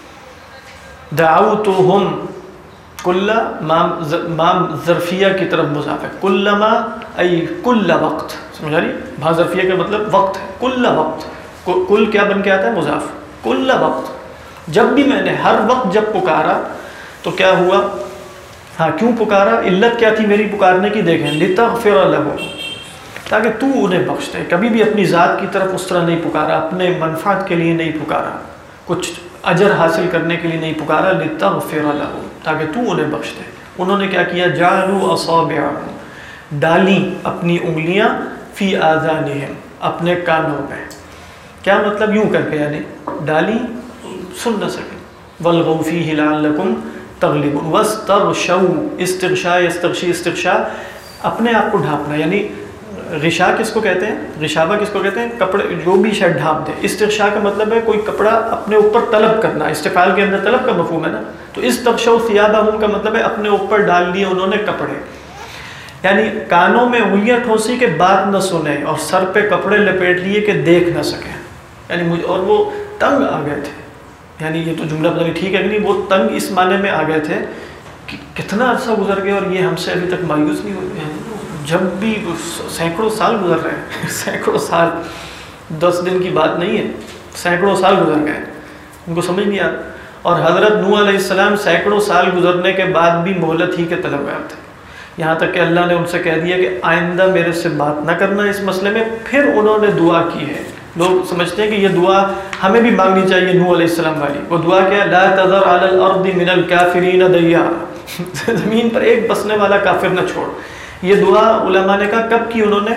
دعوتہم، کل مام ظرفیہ کی طرف مضاف ہے، کلما ای کل وقت، سمجھا رہی؟ بھا ظرفیہ کا مطلب وقت ہے، کل وقت. کل کیا بن کے آتا ہے؟ مضاف. کل وقت، جب بھی میں نے، ہر وقت جب پکارا تو کیا ہوا؟ ہاں کیوں پکارا؟ علت کیا تھی میری پکارنے کی؟ دیکھیں، لتغفر لہم، تاکہ تو انہیں بخش دے. کبھی بھی اپنی ذات کی طرف اس طرح نہیں پکارا، اپنے منفعت کے لیے نہیں پکارا، کچھ اجر حاصل کرنے کے لیے نہیں پکارا. لتغفر لہم، تاکہ تو انہیں بخش دے. انہوں نے کیا کیا؟ جعلوا اصابعهم، ڈالی اپنی انگلیاں، فی آذانہم، اپنے کانوں میں. کیا مطلب؟ یوں کر کے یعنی ڈالی، سن نہ سکے. والغوا فیہ لعلکم تغلبون. واستغشوا، استغشاء یستغشی، استغشاء اپنے آپ کو ڈھانپنا، یعنی غشا کس کو کہتے ہیں؟ غشابہ کس کو کہتے ہیں؟ کپڑے جو بھی شاید ڈھانپ دے. استغشاء کا مطلب ہے کوئی کپڑا اپنے اوپر طلب کرنا، استفعال کے اندر طلب کا مفہوم ہے نا. تو استغشوا ثیابہم کا مطلب ہے اپنے اوپر ڈال لیے انہوں نے کپڑے، یعنی کانوں میں انگلیاں ٹھونسی کہ بات نہ سنیں، اور سر پہ کپڑے لپیٹ لیے کہ دیکھ نہ سکیں. یعنی اور وہ تنگ آ گئے تھے، یعنی یہ تو جملہ پتہ نہیں ٹھیک ہے کہ نہیں، وہ تنگ اس معنی میں آ گئے تھے کہ کتنا عرصہ گزر گیا اور یہ ہم سے ابھی تک مایوس نہیں ہوئے ہیں، جب بھی سینکڑوں سال گزر رہے ہیں سینکڑوں سال، 10 دن کی بات نہیں ہے، سینکڑوں سال گزر گئے، ان کو سمجھ نہیں آتا۔ اور حضرت نوح علیہ السلام سینکڑوں سال گزرنے کے بعد بھی مہلت ہی کے طلبگار تھے، یہاں تک کہ اللہ نے ان سے کہہ دیا کہ آئندہ میرے سے بات نہ کرنا اس مسئلے میں۔ پھر انہوں نے دعا کی ہے، لوگ سمجھتے ہیں کہ یہ دعا ہمیں بھی مانگنی چاہیے نوح علیہ السلام والی۔ وہ دعا کیا؟ لا تذر علی الارض من الکافرین دیارا، زمین پر ایک بسنے والا کافر نہ چھوڑ۔ یہ دعا علماء نے کہا کب کی انہوں نے؟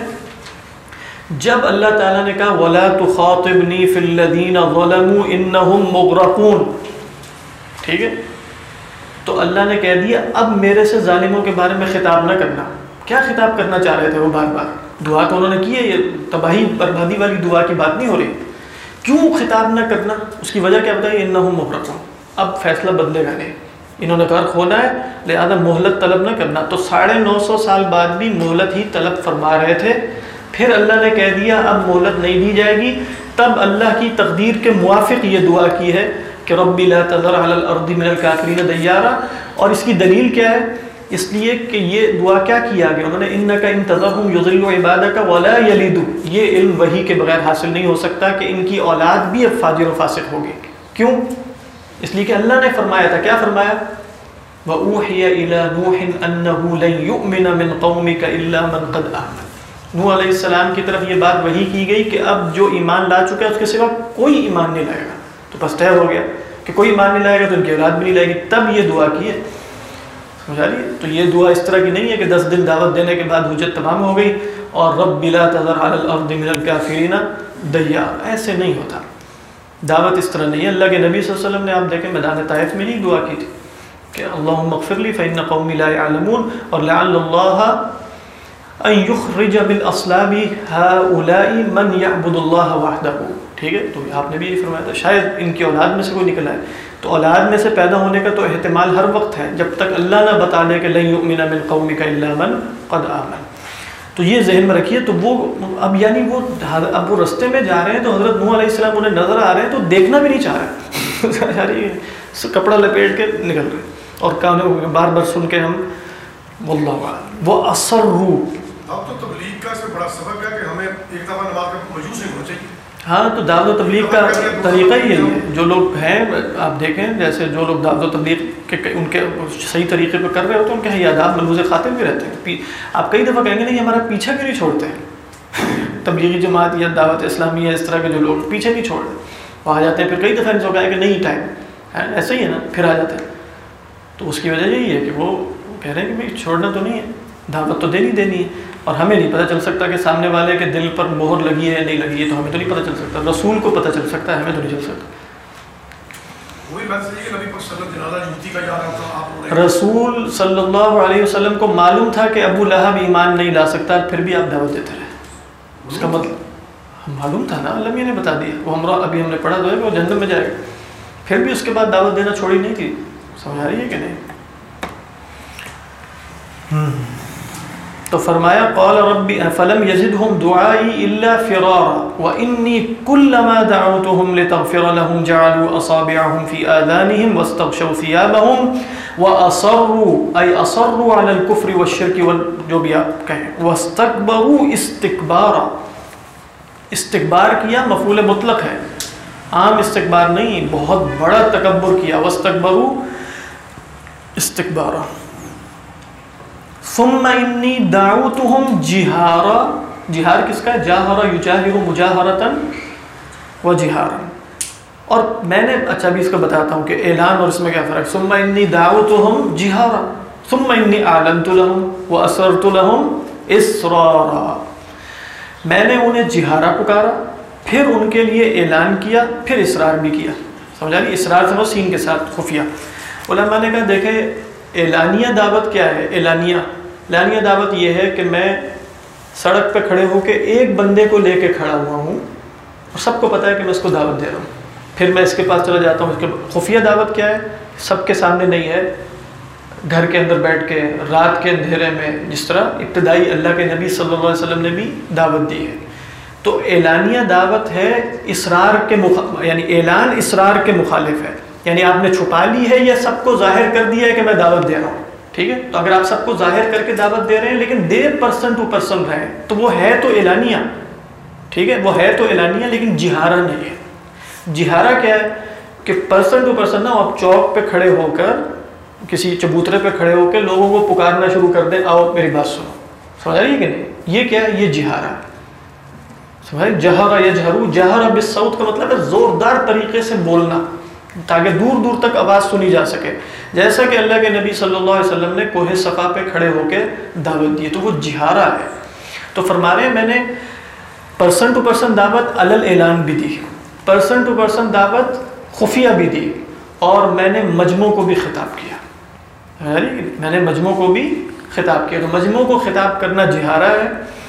جب اللہ تعالیٰ نے کہا وَلَا تُخَاطِبْنِي فِي الَّذِينَ ظَلَمُوا إِنَّهُمْ مُغْرَقُونَ، ٹھیک ہے، تو اللہ نے کہہ دیا اب میرے سے ظالموں کے بارے میں خطاب نہ کرنا۔ کیا خطاب کرنا چاہ رہے تھے وہ؟ بار بار دعا تو انہوں نے کی ہے، یہ تباہی بربادی والی دعا کی بات نہیں ہو رہی، کیوں خطاب نہ کرنا؟ اس کی وجہ کیا بتائیے؟ انہم مغرقون، اب فیصلہ بدلے گا نہیں، انہوں نے گھر کھونا ہے لہذا مہلت طلب نہ کرنا۔ تو 950 سال بعد بھی مہلت ہی طلب فرما رہے تھے، پھر اللہ نے کہہ دیا اب مہلت نہیں دی جائے گی۔ تب اللہ کی تقدیر کے موافق یہ دعا کی ہے کہ رب لا تذر علی الارض من الکافرین دیارا۔ اور اس کی دلیل کیا ہے؟ اس لیے کہ یہ دعا کیا کیا گیا انہوں نے، انک ان تذرهم یضلوا عبادک ولا یلدوا، یہ علم وحی کے بغیر حاصل نہیں ہو سکتا کہ ان کی اولاد بھی اب فاجر و فاسق ہوگی۔ کیوں؟ اس لیے کہ اللہ نے فرمایا تھا، کیا فرمایا؟ وَأُوحِيَ إِلَى نُوحٍ أَنَّهُ لَن يُؤْمِنَ مِن قَوْمِكَ إِلَّا مَن قَدْ آمَنَ۔ نوح علیہ السلام کی طرف یہ بات وحی کی گئی کہ اب جو ایمان لا چکا ہے اس کے سوا کوئی ایمان نہیں لائے گا، تو بس طے ہو گیا کہ کوئی ایمان نہیں لائے گا تو ان کی اولاد بھی نہیں لائے گی۔ تب یہ دعا کی ہے، سمجھا لیے؟ تو یہ دعا اس طرح کی نہیں ہے کہ 10 دن دعوت دینے کے بعد حجت تمام ہو گئی اور رب لا تذر علی الارض من الکافرین دیارا، ایسے نہیں ہوتا، دعوت اس طرح نہیں ہے۔ اللہ کے نبی صلی اللہ علیہ وسلم نے آپ دیکھیں میدان طائف میں ہی دعا کی تھی کہ اللہم اغفر لی فإن قومی لا يعلمون، اور لعل اللہ ان یخرج بالاصلاب هؤلاء من يعبد اللہ وحدہ، ٹھیک ہے؟ تو آپ نے بھی یہ فرمایا تھا شاید ان کی اولاد میں سے کوئی نکل آئے، تو اولاد میں سے پیدا ہونے کا تو احتمال ہر وقت ہے جب تک اللہ نہ بتا دے کہ لن یؤمن من قومک الا من قد آمن۔ تو یہ ذہن میں رکھیے۔ تو وہ اب یعنی وہ اب وہ رستے میں جا رہے ہیں تو حضرت نوح علیہ السلام انہیں نظر آ رہے ہیں تو دیکھنا بھی نہیں چاہ رہے کپڑا لپیٹ کے نکل رہے اور کانوں بار بار سن کے ہم واللہ اعلم۔ وہ اصروا، اب تو تبلیغ کا اس میں بڑا سبب ہے کہ ہمیں ایک دفعہ نماز کا مجوس نہیں ہونا چاہیے۔ ہاں تو دعوت و تبلیغ کا طریقہ ہی یہی ہے۔ جو لوگ ہیں آپ دیکھیں جیسے جو لوگ دعوت و تبلیغ کے ان کے صحیح طریقے پہ کر رہے ہوتے ہیں ان کے یہ آداب ملحوظ خاطر بھی رہتے ہیں۔ آپ کئی دفعہ کہیں گے نہیں ہمارا پیچھا کیوں نہیں چھوڑتے ہیں تبلیغی جماعت یا دعوت اسلامی ہے، اس طرح کے جو لوگ پیچھے نہیں چھوڑتے وہ آ جاتے ہیں۔ پھر کئی دفعہ ان سے کہا کہ نہیں ٹائم ایسا ہی ہے نا، پھر آ جاتے ہیں۔ تو اس کی وجہ یہی ہے کہ وہ کہہ رہے ہیں کہ بھائی چھوڑنا تو نہیں ہے، دعوت تو دینی ہے، اور ہمیں نہیں پتہ چل سکتا کہ سامنے والے کے دل پر مہر لگی ہے یا نہیں لگی ہے، تو ہمیں تو نہیں پتہ چل سکتا، رسول کو پتہ چل سکتا ہے، ہمیں تو نہیں چل سکتا۔ رسول صلی اللہ علیہ وسلم کو معلوم تھا کہ ابو لہب ایمان نہیں لا سکتا، پھر بھی آپ دعوت دیتے رہے، اس کا مطلب معلوم تھا نا، اللہ میاں نے بتا دیا، وہ ہمراہ ابھی ہم نے پڑھا تو ہے کہ وہ جہنم میں جائے گا، پھر بھی اس کے بعد دعوت دینا چھوڑی نہیں تھی۔ سمجھا رہی ہے کہ نہیں؟ تو فرمایا قال رب فلم يزدهم دعائي الا فرارا واني كلما دعوتهم لتغفر لهم جعلوا اصابعهم في آذانهم واستغشوا ثيابهم واصروا اي اصروا على الكفر والشرك جو بھی آپ کہیں، واستكبروا استكبارا، استکبار کیا مفعول مطلق ہے، عام استکبار نہیں، بہت بڑا تکبر کیا، واستكبروا استکبارا۔ ثم انی دعوتهم جہارا، جہار کس کا ہے؟ جاہرا یجاہر مجاہرتا و جہارا، اور میں نے اچھا بھی اس کو بتاتا ہوں کہ اعلان اور اس میں کیا فرق۔ ثم انی دعوتهم جہارا ثم انی اعلنت لهم واسررت لهم اسرارا، میں نے انہیں جہارا پکارا، پھر ان کے لیے اعلان کیا، پھر اسرار بھی کیا۔ سمجھا نہیں؟ اسرار سمجھو سین کے ساتھ خفیہ۔ علماء نے کہا دیکھیں اعلانیہ دعوت کیا ہے؟ اعلانیہ دعوت یہ ہے کہ میں سڑک پہ کھڑے ہو کے ایک بندے کو لے کے کھڑا ہوا ہوں اور سب کو پتہ ہے کہ میں اس کو دعوت دے رہا ہوں، پھر میں اس کے پاس چلا جاتا ہوں۔ اس کے خفیہ دعوت کیا ہے؟ سب کے سامنے نہیں ہے، گھر کے اندر بیٹھ کے رات کے اندھیرے میں، جس طرح ابتدائی اللہ کے نبی صلی اللہ علیہ وسلم نے بھی دعوت دی ہے۔ تو اعلانیہ دعوت ہے اصرار کے یعنی اعلان اصرار کے مخالف ہے، یعنی آپ نے چھپا لی ہے یا سب کو ظاہر کر دیا ہے کہ میں دعوت دے رہا ہوں، ٹھیک ہے؟ تو اگر آپ سب کو ظاہر کر کے دعوت دے رہے ہیں لیکن دیر پرسن ٹو پرسن رہے تو وہ ہے تو اعلانیہ، ٹھیک ہے، وہ ہے تو اعلانیہ لیکن جہارہ نہیں ہے۔ جہارہ کیا ہے کہ پرسن ٹو پرسن نا آپ چوک پہ کھڑے ہو کر کسی چبوترے پہ کھڑے ہو کے لوگوں کو پکارنا شروع کر دیں، آؤ میری بات سنو، سمجھ رہی ہے کہ نہیں؟ یہ کیا ہے؟ یہ جہارہ، سمجھ جہرہ یجہرو، جہرہ بالصوت کا مطلب ہے زوردار طریقے سے بولنا تاکہ دور دور تک آواز سنی جا سکے، جیسا کہ اللہ کے نبی صلی اللہ علیہ وسلم نے کوہ صفا پہ کھڑے ہو کے دعوت دی، تو وہ جہارہ ہے۔ تو فرما رہے ہیں میں نے پرسن ٹو پرسن دعوت علل اعلان بھی دی، پرسن ٹو پرسن دعوت خفیہ بھی دی، اور میں نے مجموع کو بھی خطاب کیا، میں نے مجموع کو بھی خطاب کیا۔ تو مجموع کو خطاب کرنا جہارہ ہے،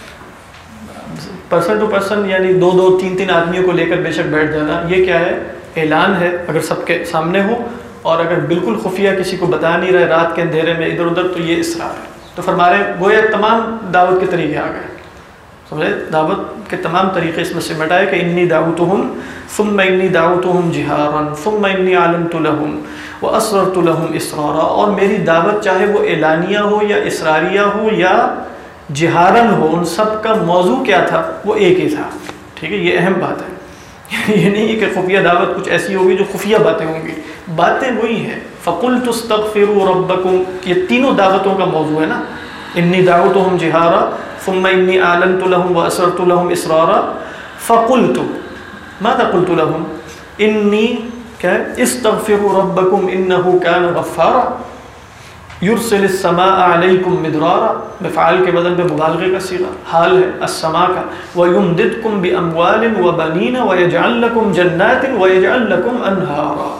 پرسن ٹو پرسن یعنی دو دو تین تین آدمیوں کو لے کر بے شک بیٹھ جانا، یہ کیا ہے؟ اعلان ہے اگر سب کے سامنے ہو، اور اگر بالکل خفیہ کسی کو بتا نہیں رہے رات کے اندھیرے میں ادھر ادھر تو یہ اسرار ہے۔ تو فرما رہے گویا تمام دعوت کے طریقے آ گئے، سمجھے؟ دعوت کے تمام طریقے اس میں سمٹ آئے کہ انی دعوتہم ثم انی دعوتہم جہارا ثم انی اعلنت لہم واسررت لہم اسرارا، اور میری دعوت چاہے وہ اعلانیہ ہو یا اسراریہ ہو یا جہارن ہو، ان سب کا موضوع کیا تھا؟ وہ ایک ہی تھا، ٹھیک ہے؟ یہ اہم بات ہے، یہ نہیں ہے کہ خفیہ دعوت کچھ ایسی ہوگی جو خفیہ باتیں ہوں گی، باتیں وہی ہیں۔ فَقُلْتُ اسْتَغْفِرُوا رَبَّكُمْ، یہ تینوں دعوتوں کا موضوع ہے نا، انی دعوتہم جہارا ثم انی اعلنت لہم واسررت لہم اسرارا فقلت ماذا قلت لہم انی کیا استغفروا ربکم انہ کان غفارا یرسل السماء علیکم مدرارا، مفعال کے بدل میں مبالغے کا صیغہ، حال ہے السماء کا، وَيُمْدِدْكُمْ بِأَمْوَالٍ وَبَنِينَ وَيَجْعَلْ لَكُمْ جَنَّاتٍ وَيَجْعَلْ لَكُمْ أَنْهَارًا۔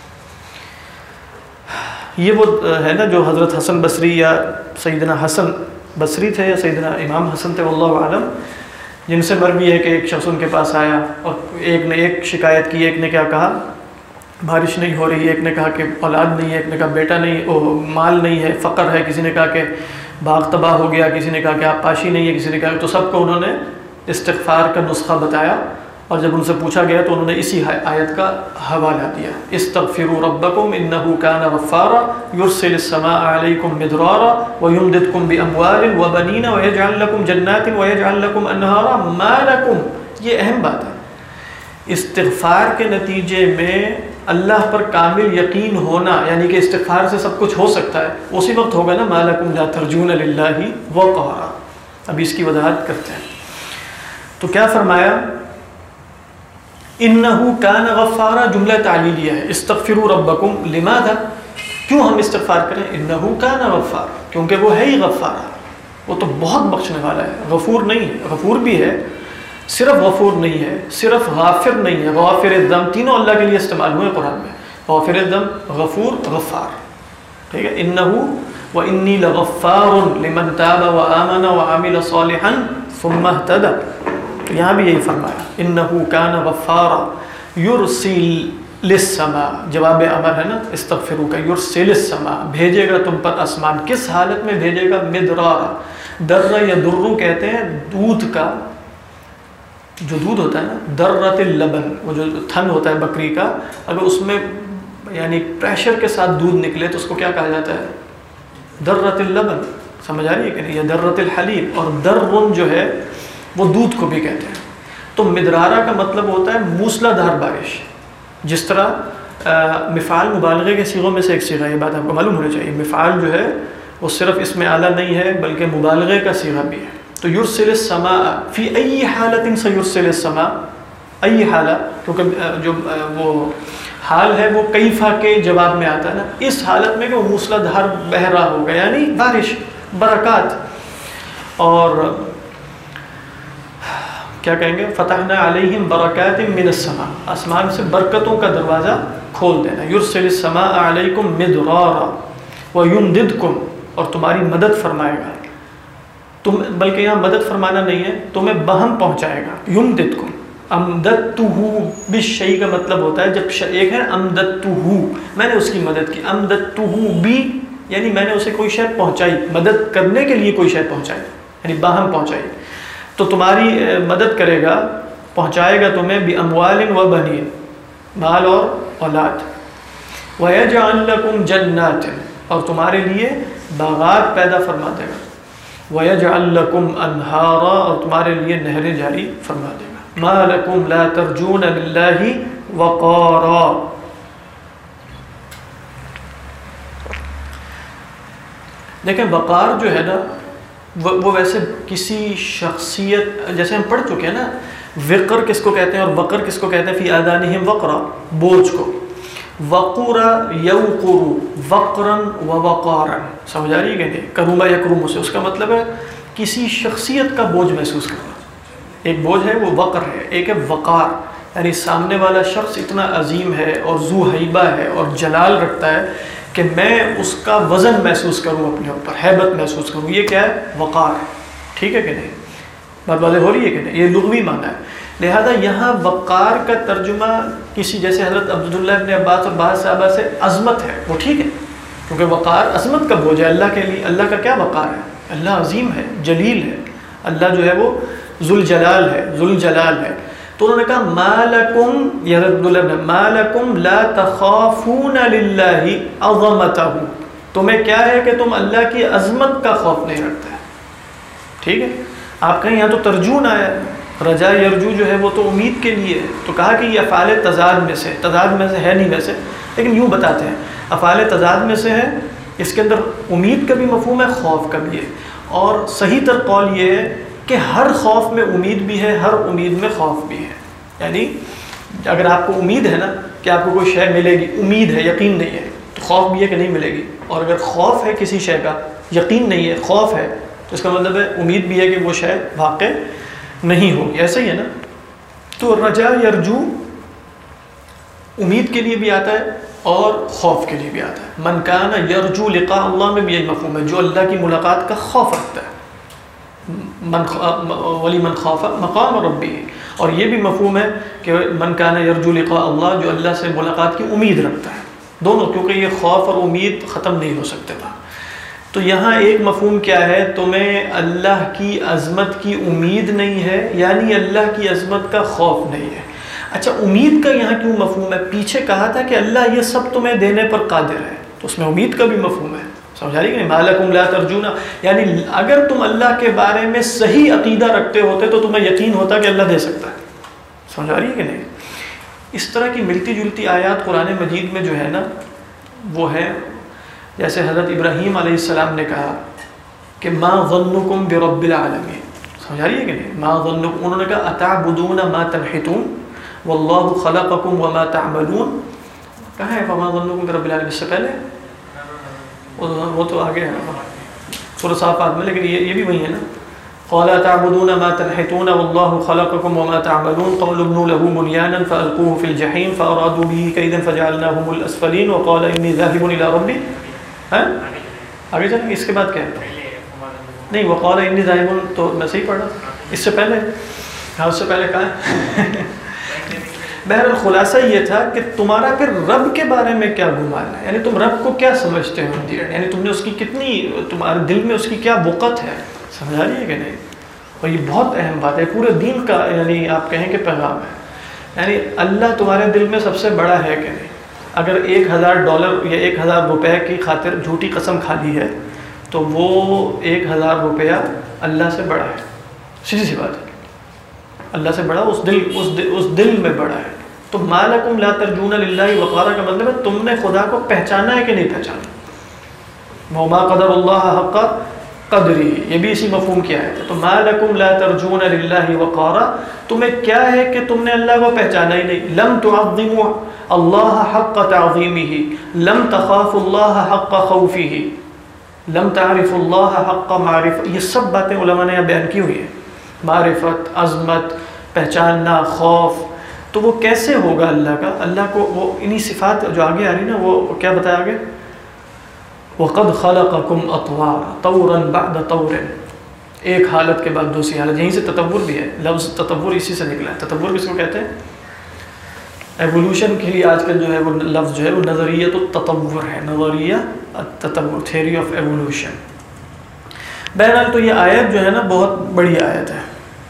یہ وہ ہے نا جو حضرت حسن بصری یا سیدنا حسن بصری تھے یا سیدنا امام حسن تھے واللہ عالم، جن سے مروی ہے کہ ایک شخص ان کے پاس آیا اور ایک نے ایک شکایت کی، ایک نے کیا کہا؟ بارش نہیں ہو رہی، ایک نے کہا کہ اولاد نہیں ہے، ایک نے کہا بیٹا نہیں، مال نہیں ہے، فقر ہے، کسی نے کہا کہ باغ تباہ ہو گیا، کسی نے کہا کہ آپ پاشی نہیں ہے، کسی نے کہا، تو سب کو انہوں نے استغفار کا نسخہ بتایا، اور جب ان سے پوچھا گیا تو انہوں نے اسی آیت کا حوالہ دیا، استغفروا ربکم انہ کان غفارا یرسل السماء علیکم مدرارا ویمددکم باموال وبنین ویجعل لکم جنات ویجعل لکم انہارا ما لکم۔ یہ اہم بات ہے، استغفار کے نتیجے میں اللہ پر کامل یقین ہونا، یعنی کہ استغفار سے سب کچھ ہو سکتا ہے، اسی وقت ہوگا نا ما لکم لا ترجون للہ وقارا۔ اب اس کی وضاحت کرتے ہیں، تو کیا فرمایا؟ انہو کان غفارا جملہ تعلیلیہ ہے، استغفروا ربکم لماذا، کیوں ہم استغفار کریں؟ انہو کان غفارا، کیونکہ وہ ہے ہی غفارا، وہ تو بہت بخشنے والا ہے، غفور نہیں ہے، غفور بھی ہے، صرف غفور نہیں ہے، صرف غافر نہیں ہے، غافر الذنب تینوں اللہ کے لیے استعمال ہوئے قرآن میں، غافر الذنب، غفور، غفار، ٹھیک ہے؟ انہو وانی لغفار لمن تاب وآمن وعمل صالحا ثم اہتدى، تو یہاں بھی یہی فرمایا انہو کان غفارا یرسل للسماء، جواب امر ہے نا استغفروا کا، یرسل السماء بھیجے گا تم پر آسمان، کس حالت میں بھیجے گا؟ مدرارا، در یا درو کہتے ہیں دودھ کا، جو دودھ ہوتا ہے نا، درت اللبن، وہ جو تھن ہوتا ہے بکری کا، اگر اس میں یعنی پریشر کے ساتھ دودھ نکلے تو اس کو کیا کہا جاتا ہے؟ درت اللبن، سمجھ آ رہی ہے کہ نہیں؟ یا درت الحلیب، اور درن جو ہے وہ دودھ کو بھی کہتے ہیں۔ تو مدرارہ کا مطلب ہوتا ہے موسلا دھار بارش، جس طرح مفعال مبالغے کے صیغوں میں سے ایک صیغہ، یہ بات آپ کو معلوم ہونی چاہیے، مفعال جو ہے وہ صرف اس میں اعلیٰ نہیں ہے بلکہ مبالغے کا صیغہ بھی ہے۔ تو یرسل السماء فی ای حالت سیرسل السماء، ای حالت، کیونکہ جو وہ حال ہے وہ کیفا کے جواب میں آتا ہے نا، اس حالت میں کہ وہ موسلا دھار بہ رہا ہوگا، یعنی بارش، برکات، اور کیا کہیں گے؟ فتحنا علیہم برکات من السماء، آسمان سے برکتوں کا دروازہ کھول دینا، یرسل السماء علیکم مدرارا ویمددکم، اور تمہاری مدد فرمائے گا، تم بلکہ یہاں مدد فرمانا نہیں ہے، تمہیں بہم پہنچائے گا، یمددکم، امددتہ بالشیء کا مطلب ہوتا ہے جب ایک ہے امددتہ، میں نے اس کی مدد کی، امددتہ بھی یعنی میں نے اسے کوئی شے پہنچائی، مدد کرنے کے لیے کوئی شے پہنچائی، یعنی باہم پہنچائی۔ تو تمہاری مدد کرے گا، پہنچائے گا تمہیں بِأَمْوَالٍ وَبَنِينَ، مال اور اولاد، وَيَجْعَلْ لَكُمْ جَنَّاتٍ، اور تمہارے لیے باغات پیدا فرما دے گا، وَيَجْعَلْ لَكُمْ أَنْهَارًا، اور تمہارے لیے نہریں جاری فرما دے گا، مَا لَكُمْ لَا تَرْجُونَ لِلَّهِ وَقَارًا۔ دیکھیں وقار جو ہے نا وہ ویسے کسی شخصیت، جیسے ہم پڑھ چکے ہیں نا، وقر کس کو کہتے ہیں اور وقر کس کو کہتے ہیں، فی آذانہم وقرا، بوجھ کو، وقر یوقر وقرا ووقارا، سمجھ آ رہی ہے کہ نہیں، کروما یکروم سے، اس کا مطلب ہے کسی شخصیت کا بوجھ محسوس کرنا۔ ایک بوجھ ہے وہ وقر ہے، ایک ہے وقار، یعنی سامنے والا شخص اتنا عظیم ہے اور ذو ہیبہ ہے اور جلال رکھتا ہے کہ میں اس کا وزن محسوس کروں اپنے اوپر، ہیبت محسوس کروں، یہ کیا ہے، وقار ہے، ٹھیک ہے کہ نہیں، بات واضح ہو رہی ہے کہ نہیں، یہ لغوی معنی ہے۔ لہذا یہاں وقار کا ترجمہ کسی جیسے حضرت عبداللہ ابن عباس اور بعض صحابہ سے عظمت ہے، وہ ٹھیک ہے، کیونکہ وقار عظمت کا بوجھ ہے اللہ کے لیے۔ اللہ کا کیا وقار ہے، اللہ عظیم ہے، جلیل ہے، اللہ جو ہے وہ ذوالجلال ہے، ذوالجلال ہے۔ تو انہوں نے کہا ما لکم، یہ حضرت عبداللہ ابن، ما لکم لا تخافون للہ عظمتہ، تمہیں کیا ہے کہ تم اللہ کی عظمت کا خوف نہیں رکھتے، ٹھیک ہے۔ آپ کہیں یہاں تو ترجون آیا ہے، رجا یرجو جو ہے وہ تو امید کے لیے ہے، تو کہا کہ یہ افعال تضاد میں سے، تضاد میں سے ہے نہیں ویسے، لیکن یوں بتاتے ہیں افعال تضاد میں سے ہے، اس کے اندر امید کا بھی مفہوم ہے، خوف کا بھی ہے، اور صحیح تر قول یہ ہے کہ ہر خوف میں امید بھی ہے، ہر امید میں خوف بھی ہے۔ یعنی اگر آپ کو امید ہے نا کہ آپ کو کوئی شے ملے گی، امید ہے، یقین نہیں ہے، تو خوف بھی ہے کہ نہیں ملے گی، اور اگر خوف ہے کسی شے کا، یقین نہیں ہے، خوف ہے، تو اس کا مطلب ہے امید بھی ہے کہ وہ شے واقع نہیں ہوگی، ایسا ہی ہے نا۔ تو رجا یرجو امید کے لیے بھی آتا ہے اور خوف کے لیے بھی آتا ہے۔ من کان یرجو لقاء اللہ میں بھی یہی مفہوم ہے، جو اللہ کی ملاقات کا خوف رکھتا ہے، ولی من خاف مقام ربی، اور یہ بھی مفہوم ہے کہ من کان یرجو لقاء اللہ، جو اللہ سے ملاقات کی امید رکھتا ہے، دونوں، کیونکہ یہ خوف اور امید ختم نہیں ہو سکتے وہاں۔ تو یہاں ایک مفہوم کیا ہے، تمہیں اللہ کی عظمت کی امید نہیں ہے، یعنی اللہ کی عظمت کا خوف نہیں ہے۔ اچھا امید کا یہاں کیوں مفہوم ہے؟ پیچھے کہا تھا کہ اللہ یہ سب تمہیں دینے پر قادر ہے، تو اس میں امید کا بھی مفہوم ہے، سمجھا رہی کہ نہیں، ما لکم لا ترجون، یعنی اگر تم اللہ کے بارے میں صحیح عقیدہ رکھتے ہوتے تو تمہیں یقین ہوتا کہ اللہ دے سکتا ہے، سمجھا رہی ہے کہ نہیں۔ اس طرح کی ملتی جلتی آیات قرآن مجید میں جو ہے نا وہ ہے، جیسے حضرت ابراہیم علیہ السلام نے کہا کہ ما ظنکم برب العالمین، سمجھا رہی ہے کہ نہیں، ما ظنکم، انہوں نے کہا اتعبدون ما تنحتون واللہ خلقکم وما تعملون، کہاں ہے فما ظنکم برب العالمین، اس سے پہلے وہ تو آگے ہے سورۃ صافات میں، لیکن یہ بھی وہی ہے نا، قال تعبدون ما تنحتون والله خلقكم وما تعملون قالوا ابنوا له بنيانا فألقوه في الجحيم فأرادوا به كيدا فجعلناهم الأسفلين وقال إني ذاهب إلى ربي، آگے چلیں گے، اس کے بعد کیا ہے، نہیں وقال إني ذاهب، تو میں صحیح پڑھ رہا، اس سے پہلے، ہاں اس سے پہلے کہا ہے۔ بہرحال خلاصہ یہ تھا کہ تمہارا پھر رب کے بارے میں کیا گمان ہے، یعنی تم رب کو کیا سمجھتے ہو، یعنی تم نے اس کی کتنی، تمہارے دل میں اس کی کیا وقت ہے، سمجھا رہی ہے کہ نہیں۔ اور یہ بہت اہم بات ہے، پورے دین کا یعنی آپ کہیں کہ پیغام ہے، یعنی اللہ تمہارے دل میں سب سے بڑا ہے کہ نہیں۔ اگر $1000 یا $1000 کی خاطر جھوٹی قسم کھا لی ہے تو وہ $1000 اللہ سے بڑا ہے، سیدھی سی بات ہے، اللہ سے بڑا، اس دل میں بڑا ہے۔ تو ما لکم لا ترجون للہ وقارا کا مطلب ہے تم نے خدا کو پہچانا ہے کہ نہیں پہچانا، وما قدر اللہ حق قدری، یہ بھی اسی مفہوم کیا ہے۔ تو ما لکم لا ترجون للہ وقارا، تمہیں کیا ہے کہ تم نے اللہ کو پہچانا ہی نہیں، لم تعظموا اللہ حق تعظیمہ، لم تخافوا اللہ حق خوفہ، لم تعرفوا اللہ حق معرفہ، یہ سب باتیں علماء نے بیان کی ہوئی ہیں، معرفت، عظمت، پہچاننا، خوف، تو وہ کیسے ہوگا اللہ کا، اللہ کو وہ انہی صفات جو آگے آ رہی نا، وہ کیا بتایا آگے، وَقَدْ خَلَقَكُمْ أَطْوَارًا طَوْرًا بَعْدَ طَوْرٍ، ایک حالت کے بعد دوسری حالت، یہیں سے تطور بھی ہے، لفظ تطور اسی سے نکلا ہے۔ تطور کس کو کہتے ہیں؟ ایوولوشن کے لیے آج کل جو ہے وہ لفظ جو ہے وہ نظریت التطور ہے، نظریہ التطور، تھیوری آف ایوولوشن۔ بہرحال تو یہ آیت جو ہے نا بہت بڑی آیت ہے،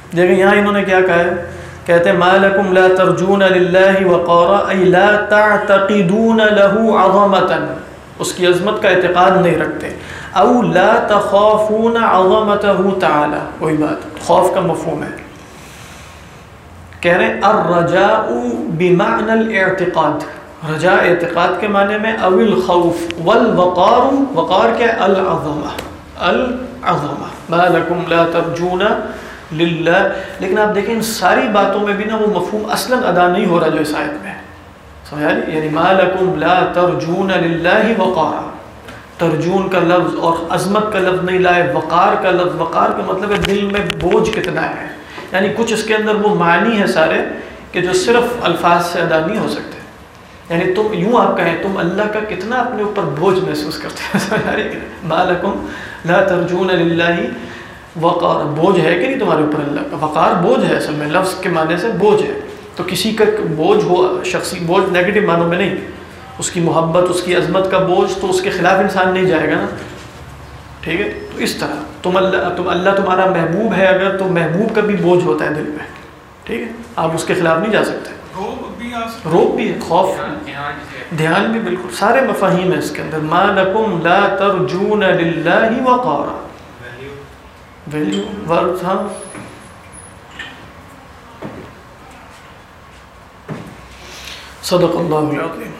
دیکھیں یہاں انہوں نے کیا کہا ہے، کہتے ہیں ما لکم لا ترجون للہ وقارا ای لا تعتقدون له عظمتا، اس کی عظمت کا اعتقاد نہیں رکھتے، او لا تخافون عظمته تعالی، وہی بات خوف کا مفہوم ہے. کہہ رہے ہیں الرجاء بمعنى الاعتقاد، رجاء اعتقاد کے معنی میں، او الخوف، والوقار، وقار کیا ہے، العظمہ، العظمہ، ما لکم لا ترجون للہ. لیکن آپ دیکھیں ان ساری باتوں میں بھی نا وہ مفہوم اصلاً ادا نہیں ہو رہا جو اس آیت میں، سمجھا رہی؟ یعنی ما لکم لا ترجون للہ وقارا، ترجون کا لفظ اور عظمت کا لفظ نہیں لائے، وقار کا لفظ، وقار کا مطلب ہے دل میں بوجھ کتنا ہے، یعنی کچھ اس کے اندر وہ معنی ہے سارے کہ جو صرف الفاظ سے ادا نہیں ہو سکتے. یعنی تم یوں آپ کہیں تم اللہ کا کتنا اپنے اوپر بوجھ محسوس کرتے ہیں، سمجھا رہی؟ ما لکم لا ترجون للہ وقار، بوجھ ہے کہ نہیں تمہارے اوپر اللہ کا؟ وقار بوجھ ہے، اصل میں لفظ کے معنی سے بوجھ ہے. تو کسی کا بوجھ ہو، شخصی بوجھ نیگیٹو معنوں میں نہیں، اس کی محبت، اس کی عظمت کا بوجھ، تو اس کے خلاف انسان نہیں جائے گا نا. ٹھیک ہے، تو اس طرح تم اللہ تمہارا محبوب ہے اگر، تو محبوب کا بھی بوجھ ہوتا ہے دل میں. ٹھیک ہے، آپ اس کے خلاف نہیں جا سکتے. روب بھی ہے، خوف، دھیان بھی، بالکل سارے مفاہیم ہیں اس کے اندر. ما لکم لا ترجون للہ وقارا، ویلیو ورڈ. ہاں صدق اللہ العظیم.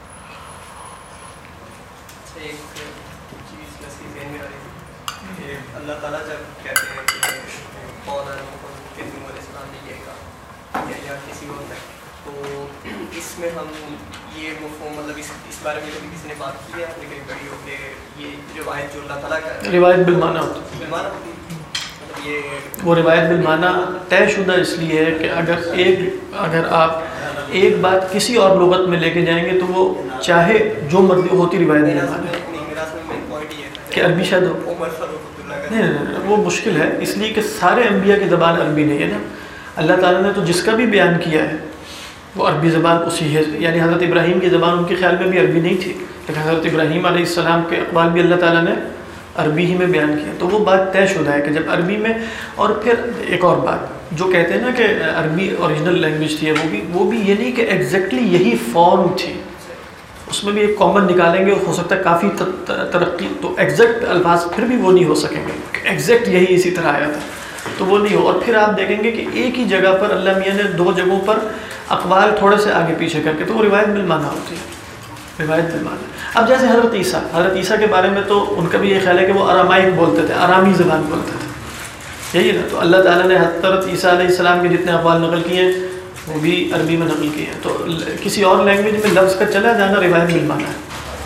ایک چیز نصیب ذہن میں آ رہی تھی کہ اللہ تعالیٰ جب کہتے ہیں کہ قول نوح علیہ السلام نے یہ کہا یا کسی اور نے، تو اس میں ہم یہ مفہوم مطلب اس بارے میں کبھی کسی نے بات کی ہے، آپ نے کہیں پڑھی ہو کہ یہ روایت جو اللہ تعالیٰ کا روایت بالمعنی ہوتی ہے، بالمعنی ہوتی ہے، وہ روایت بالمعنی طے شدہ اس لیے ہے کہ اگر آپ ایک بات کسی اور لغت میں لے کے جائیں گے تو وہ چاہے جو مرضی ہوتی روایت بالمعنی کہ عربی شاید ہو، نہیں وہ مشکل ہے، اس لیے کہ سارے انبیاء کی زبان عربی نہیں ہے نا. اللہ تعالیٰ نے تو جس کا بھی بیان کیا ہے وہ عربی زبان اسی ہے. یعنی حضرت ابراہیم کی زبان ان کے خیال میں بھی عربی نہیں تھی، لیکن حضرت ابراہیم علیہ السلام کے اقوال بھی اللہ تعالیٰ نے عربی ہی میں بیان کیا. تو وہ بات طے شدہ ہے کہ جب عربی میں، اور پھر ایک اور بات جو کہتے ہیں نا کہ عربی اوریجنل لینگویج تھی، وہ بھی یہ نہیں کہ ایگزیکٹلی یہی فارم تھی، اس میں بھی ایک کامن نکالیں گے، ہو سکتا ہے کافی ترقی، تو ایگزیکٹ الفاظ پھر بھی وہ نہیں ہو سکیں گے کہ ایگزیکٹ یہی اسی طرح آیا تھا، تو وہ نہیں ہو. اور پھر آپ دیکھیں گے کہ ایک ہی جگہ پر اللہ میاں نے دو جگہوں پر اقوال تھوڑے سے آگے پیچھے کر کے، تو وہ روایت بالمعنی ہوتی ہے، روایت بالمعنی. اب جیسے حضرت عیسیٰ کے بارے میں تو ان کا بھی یہ خیال ہے کہ وہ ارامائک بولتے تھے، آرامی زبان بولتے تھے، یہی ہے نا. تو اللہ تعالیٰ نے حضرت عیسیٰ علیہ السلام کے جتنے اقوال نقل کیے ہیں وہ بھی عربی میں نقل کیے ہیں. تو کسی اور لینگویج میں لفظ کا چلا جانا روایت بالمعنی ہے.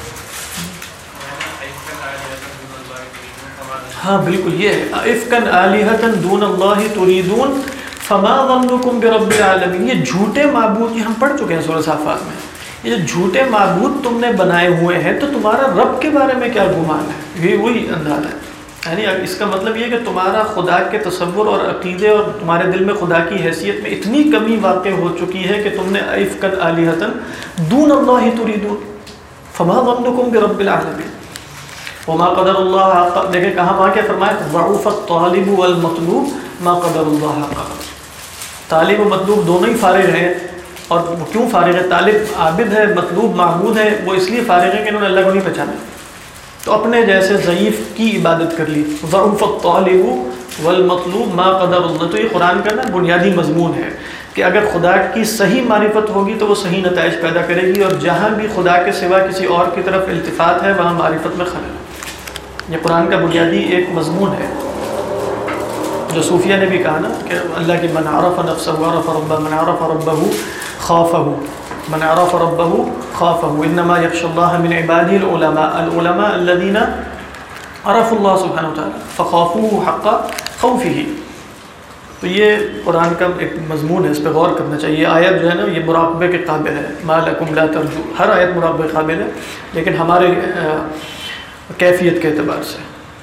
ہاں بالکل، یہ ہے افکن آلہۃ دون اللہ تریدون فما ظنکم برب العالمین. یہ جھوٹے معبود، یہ ہم پڑھ چکے ہیں سورہ صافات میں، یہ جھوٹے معبود تم نے بنائے ہوئے ہیں تو تمہارا رب کے بارے میں کیا گمان ہے. یہ وہی انداز ہے، یعنی اس کا مطلب یہ کہ تمہارا خدا کے تصور اور عقیدے اور تمہارے دل میں خدا کی حیثیت میں اتنی کمی واقع ہو چکی ہے کہ تم نے افکن آلہۃ دون اللہ تریدون فما ظنکم برب العالمین وما قدر اللہ حق. دیکھیں کہاں وہاں کیا فرمایا، ضعف الطالب والمطلوب ما قدر اللہ حق. طالب و مطلوب دونوں ہی فارغ ہیں، اور وہ کیوں فارغ ہے؟ طالب عابد ہے، مطلوب معبود ہے، وہ اس لیے فارغ ہے کہ انہوں نے اللہ کو نہیں پہچانا، تو اپنے جیسے ضعیف کی عبادت کر لی. ضعف الطالب والمطلوب ما قدر اللہ. تو یہ قرآن کا نا بنیادی مضمون ہے کہ اگر خدا کی صحیح معرفت ہوگی تو وہ صحیح نتائج پیدا کرے گی، اور جہاں بھی خدا کے سوا کسی اور کی طرف التفات ہے وہاں معرفت میں خلل. یہ قرآن کا بنیادی ایک مضمون ہے جو صوفیہ نے بھی کہا نا کہ اللہ کی من عرف نفسہ عرف ربہ، من عرف ربہ خافہ، من عرف ربہ خافہ، انما یخشى اللہ من عبادہ العلماء، العلماء الذین عرفوا اللہ سبحانہ وتعالی فخافوہ حق خوفہ. تو یہ قرآن کا ایک مضمون ہے، اس پہ غور کرنا چاہیے. یہ آیت جو ہے نا یہ مراقبے کے قابل ہے، ما لکم لا ترجون، ہر آیت مراقبے کے قابل ہے، لیکن ہمارے کیفیت کے اعتبار سے.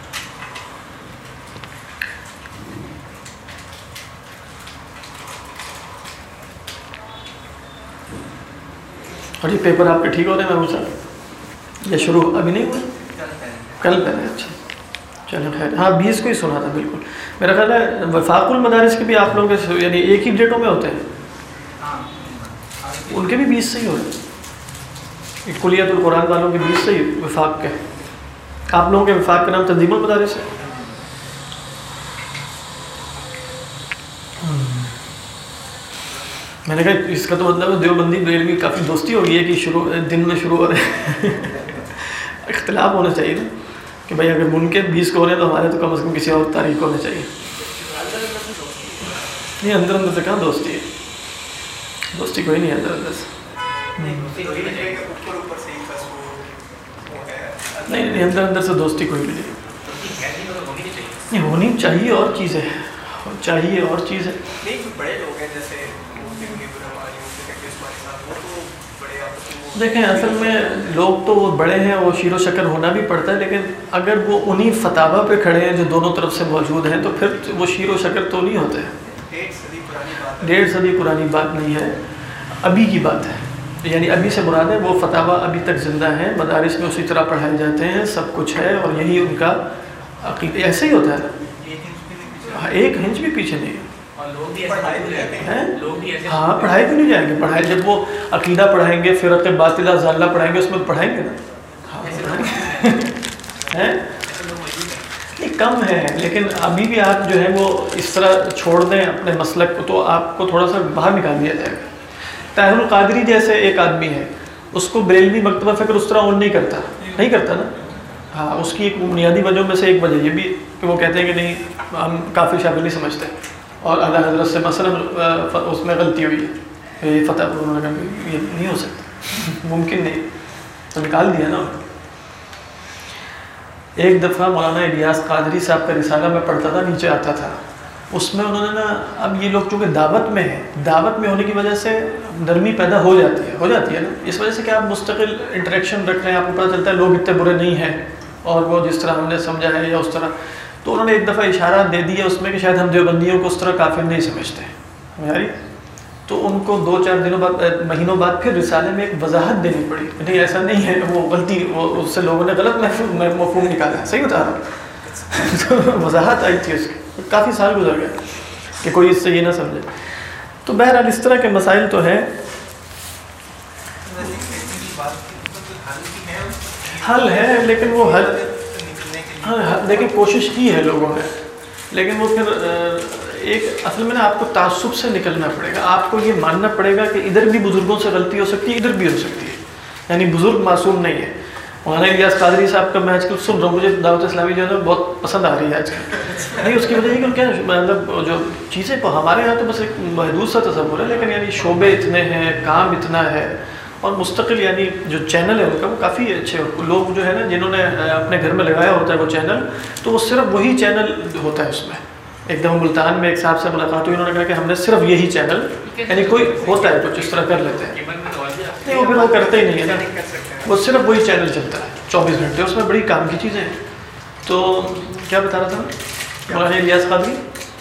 اور یہ پیپر آپ کے ٹھیک ہو رہے ہیں محمود صاحب؟ یہ شروع ابھی نہیں ہوا، کل پہلے. اچھا چلو خیر. ہاں 20 کو ہی سنا تھا بالکل. میرا خیال ہے وفاق المدارس کے بھی آپ لوگوں کے یعنی ایک ہی ڈیٹوں میں ہوتے ہیں, ان کے بھی 20 سے ہی ہو رہے ہیں. کلیت القرآن والوں کے 20 سے ہی وفاق کے. آپ لوگوں کے وفاق کا نام تنظیم المدارس ہے. میں نے کہا اس کا تو مطلب ہے دیوبندی بریلوی کافی دوستی ہو گئی ہے کہ دن میں شروع ہو رہے ہیں. اختلاف ہونا چاہیے نا کہ بھائی اگر ان کے 20 کو ہو رہے ہیں تو ہمارے تو کم از کم کسی اور تاریخ کو ہونا چاہیے. نہیں اندر سے کہاں دوستی ہے, دوستی کوئی نہیں اندر سے. نہیں اندر سے دوستی کوئی بھی نہیں ہونی چاہیے. اور چیز ہے چاہیے اور چیز ہے. بڑے لوگ ہیں جیسے دیکھیں اصل میں لوگ تو وہ بڑے ہیں, وہ شیر و شکر ہونا بھی پڑتا ہے, لیکن اگر وہ انہی فتاوا پہ کھڑے ہیں جو دونوں طرف سے موجود ہیں تو پھر وہ شیر و شکر تو نہیں ہوتے. 1.5 صدی پرانی بات نہیں ہے, ابھی کی بات ہے. یعنی ابھی سے مراد ہے وہ فتاوا ابھی تک زندہ ہیں, مدارس میں اسی طرح پڑھائے جاتے ہیں, سب کچھ ہے, اور یہی ان کا عقیدہ. ایسے ہی ہوتا ہے, 1 انچ بھی پیچھے نہیں ہے. ہاں پڑھائی کیوں نہیں جائیں گے؟ پڑھائی جب وہ عقیدہ پڑھائیں گے, فرق باطلہ ضالہ پڑھائیں گے, اس میں پڑھائیں گے نا. یہ کم ہے, لیکن ابھی بھی آپ جو ہے وہ اس طرح چھوڑ دیں اپنے مسلک کو تو آپ کو تھوڑا سا باہر نکال دیا جائے گا. طاہر القادری جیسے ایک آدمی ہے, اس کو بریلوی مکتبہ فکر اس طرح نہیں کرتا نا. ہاں اس کی ایک بنیادی وجہ میں سے ایک وجہ یہ بھی کہ وہ کہتے ہیں کہ نہیں ہم کافی شامل نہیں سمجھتے, اور اعلیٰ حضرت سے مثلا اس میں غلطی ہوئی ہے, یہ فتح انہوں نے کہا یہ نہیں ہو سکتا, ممکن نہیں, تو نکال دیا نا. ایک دفعہ مولانا الیاس قادری صاحب کا رسالہ میں پڑھتا تھا, نیچے آتا تھا, اس میں انہوں نے نا, اب یہ لوگ چونکہ دعوت میں ہیں, دعوت میں ہونے کی وجہ سے نرمی پیدا ہو جاتی ہے نا, اس وجہ سے کہ آپ مستقل انٹریکشن رکھ رہے ہیں, آپ کو پتہ چلتا ہے لوگ اتنے برے نہیں ہیں, اور وہ جس طرح ہم نے سمجھا ہے یا اس طرح. تو انہوں نے ایک دفعہ اشارہ دے دیا اس میں کہ شاید ہم دیوبندیوں کو اس طرح کافر نہیں سمجھتے ہیں, تو ان کو 2-4 دنوں بعد, مہینوں بعد پھر رسالے میں ایک وضاحت دینی پڑی, نہیں ایسا نہیں ہے, وہ غلطی, وہ اس سے لوگوں نے غلط مفہوم نکالا ہے. صحیح بتا رہا ہوں. وضاحت آئی تھی اس کی, کافی سال گزر گئے کہ کوئی اس سے یہ نہ سمجھے. تو بہرحال اس طرح کے مسائل تو ہیں, حل ہے, لیکن وہ حل دیکھیں کوشش کی ہے لوگوں نے, لیکن وہ پھر ایک اصل میں نا آپ کو تعصب سے نکلنا پڑے گا. آپ کو یہ ماننا پڑے گا کہ ادھر بھی بزرگوں سے غلطی ہو سکتی ہے, ادھر بھی ہو سکتی ہے, یعنی بزرگ معصوم نہیں ہے. مولانا الیاس قادری صاحب کا میں آج کل سن رہا ہوں, مجھے دعوت اسلامی جو ہے نا بہت پسند آ رہی ہے آج کل. نہیں اس کی وجہ یہ کہ کیا مطلب جو چیزیں ہمارے یہاں تو بس ایک محدود سا تصور ہے, لیکن یعنی شعبے اتنے ہیں, کام اتنا ہے, اور مستقل یعنی جو چینل ہے ان کا وہ کافی اچھے لوگ جو ہے نا جنہوں نے اپنے گھر میں لگایا ہوتا ہے وہ چینل, تو وہ صرف وہی چینل ہوتا ہے اس میں. ایک دم ملتان میں ایک صاحب سے ملاقات ہوئی, انہوں نے کہا کہ ہم نے صرف یہی چینل, یعنی کوئی ہوتا ہے کچھ اس طرح کر لیتے ہیں, نہیں وہ پھر وہ کرتے ہی نہیں ہے نا, وہ صرف وہی چینل چلتا ہے 24 گھنٹے, اس میں بڑی کام کی چیزیں ہیں. تو کیا بتا رہا تھا مولانا الیاس قادری؟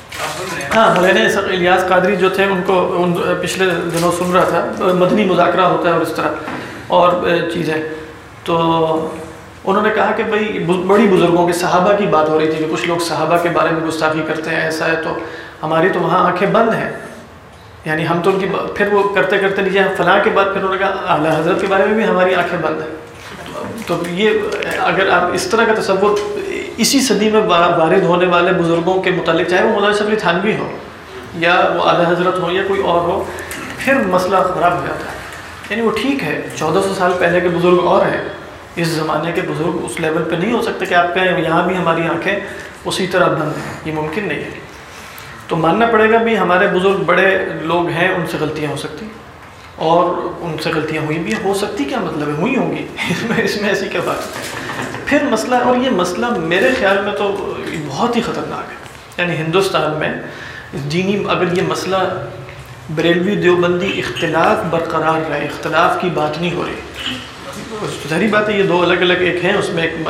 ہاں مولانا الیاس قادری جو تھے ان کو پچھلے دنوں سن رہا تھا, مدنی مذاکرہ ہوتا ہے اور اس طرح اور چیزیں, تو انہوں نے کہا کہ بھائی بڑی بزرگوں کے صحابہ کی بات ہو رہی تھی کہ کچھ لوگ صحابہ کے بارے میں گستاخی کرتے ہیں, ایسا ہے, تو ہماری تو وہاں آنکھیں بند ہیں, یعنی ہم تو ان کی پھر وہ کرتے کرتے لیجیے فلاں کے بعد پھر انہوں نے کہا اعلیٰ حضرت کے بارے میں بھی ہماری آنکھیں بند ہیں. تو یہ اگر آپ اس طرح کا تصور اسی صدی میں وارد ہونے والے بزرگوں کے متعلق, چاہے وہ مولانا شفیع تھانوی ہو یا وہ اعلیٰ حضرت ہو یا کوئی اور ہو, پھر مسئلہ خراب ہو جاتا ہے. یعنی وہ ٹھیک ہے 1400 سال پہلے کے بزرگ اور ہیں, اس زمانے کے بزرگ اس لیول پہ نہیں ہو سکتے کہ آپ کہیں یہاں بھی ہماری آنکھیں اسی طرح بند ہیں, یہ ممکن نہیں ہے. تو ماننا پڑے گا بھی ہمارے بزرگ بڑے لوگ ہیں, ان سے غلطیاں ہو سکتی, اور ان سے غلطیاں ہوئی بھی ہو سکتی, کیا مطلب ہے, ہوئی ہوں گی, اس میں ایسی کیا بات ہے. پھر مسئلہ, اور یہ مسئلہ میرے خیال میں تو بہت ہی خطرناک ہے, یعنی ہندوستان میں دینی اگر یہ مسئلہ بریلوی دیوبندی اختلاف برقرار رہے, اختلاف کی بات نہیں ہو رہی, ظاہری بات ہے یہ دو الگ الگ ایک ہیں, اس میں ایک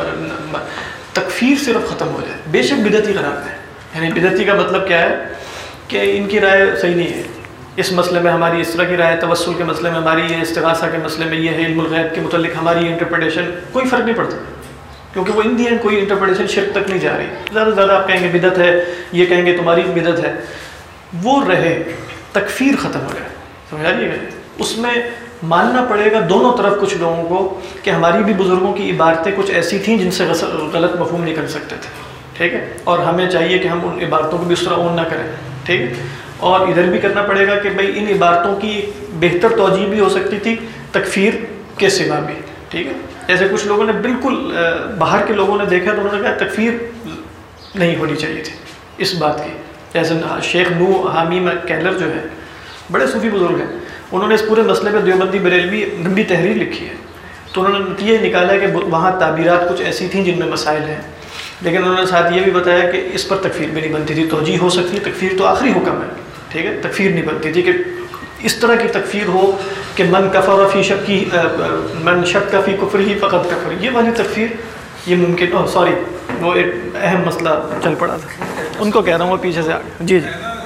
تکفیر صرف ختم ہو جائے, بے شک بدعتی قرار دیں. یعنی بدعتی کا مطلب کیا ہے کہ ان کی رائے صحیح نہیں ہے, اس مسئلے میں ہماری اس طرح کی رائے, توسل کے مسئلے میں ہماری یہ, استغاثہ کے مسئلے میں یہ ہے, علم الغیب کے متعلق ہماری انٹرپریٹیشن, کوئی فرق نہیں پڑتا. کیونکہ وہ ان دی اینڈ کوئی انٹرپریٹیشن شرک تک نہیں جا رہی. زیادہ سے زیادہ آپ کہیں گے بدعت ہے, یہ کہیں گے تمہاری بدعت ہے, وہ رہے, تکفیر ختم ہو جائے. سمجھا لیے گا, اس میں ماننا پڑے گا دونوں طرف کچھ لوگوں کو کہ ہماری بھی بزرگوں کی عبارتیں کچھ ایسی تھیں جن سے غلط مفہوم نہیں کر سکتے تھے, ٹھیک ہے, اور ہمیں چاہیے کہ ہم ان عبارتوں کو بھی اس طرح اون نہ کریں, ٹھیک ہے. اور ادھر بھی کرنا پڑے گا کہ بھئی ان عبارتوں کی بہتر توجیہ بھی ہو سکتی تھی تکفیر کے سوا بھی, ٹھیک ہے. جیسے کچھ لوگوں نے بالکل باہر کے لوگوں نے دیکھا تو انہوں نے کہا تکفیر نہیں ہونی چاہیے تھی اس بات کی. جیسے شیخ نو حامیم کیلر جو ہے, بڑے صوفی بزرگ ہیں, انہوں نے اس پورے مسئلے پہ دیوبندی بریلوی لمبی تحریر لکھی ہے. تو انہوں نے نتیجہ نکالا ہے کہ وہاں تعبیرات کچھ ایسی تھیں جن میں مسائل ہیں, لیکن انہوں نے ساتھ یہ بھی بتایا کہ اس پر تکفیر بھی نہیں بنتی تھی. توجیہ ہو سکتی ہے, تکفیر تو آخری حکم ہے, ٹھیک ہے, تکفیر نہیں بنتی تھی کہ اس طرح کی تکفیر ہو کہ من کفر فی شکی من شک فی کفر ہی فقط کفر, یہ والی تکفیر یہ ممکن. سوری, وہ ایک اہم مسئلہ چل پڑا تھا, ان کو کہہ رہا ہوں وہ پیچھے سے آگے. جی جی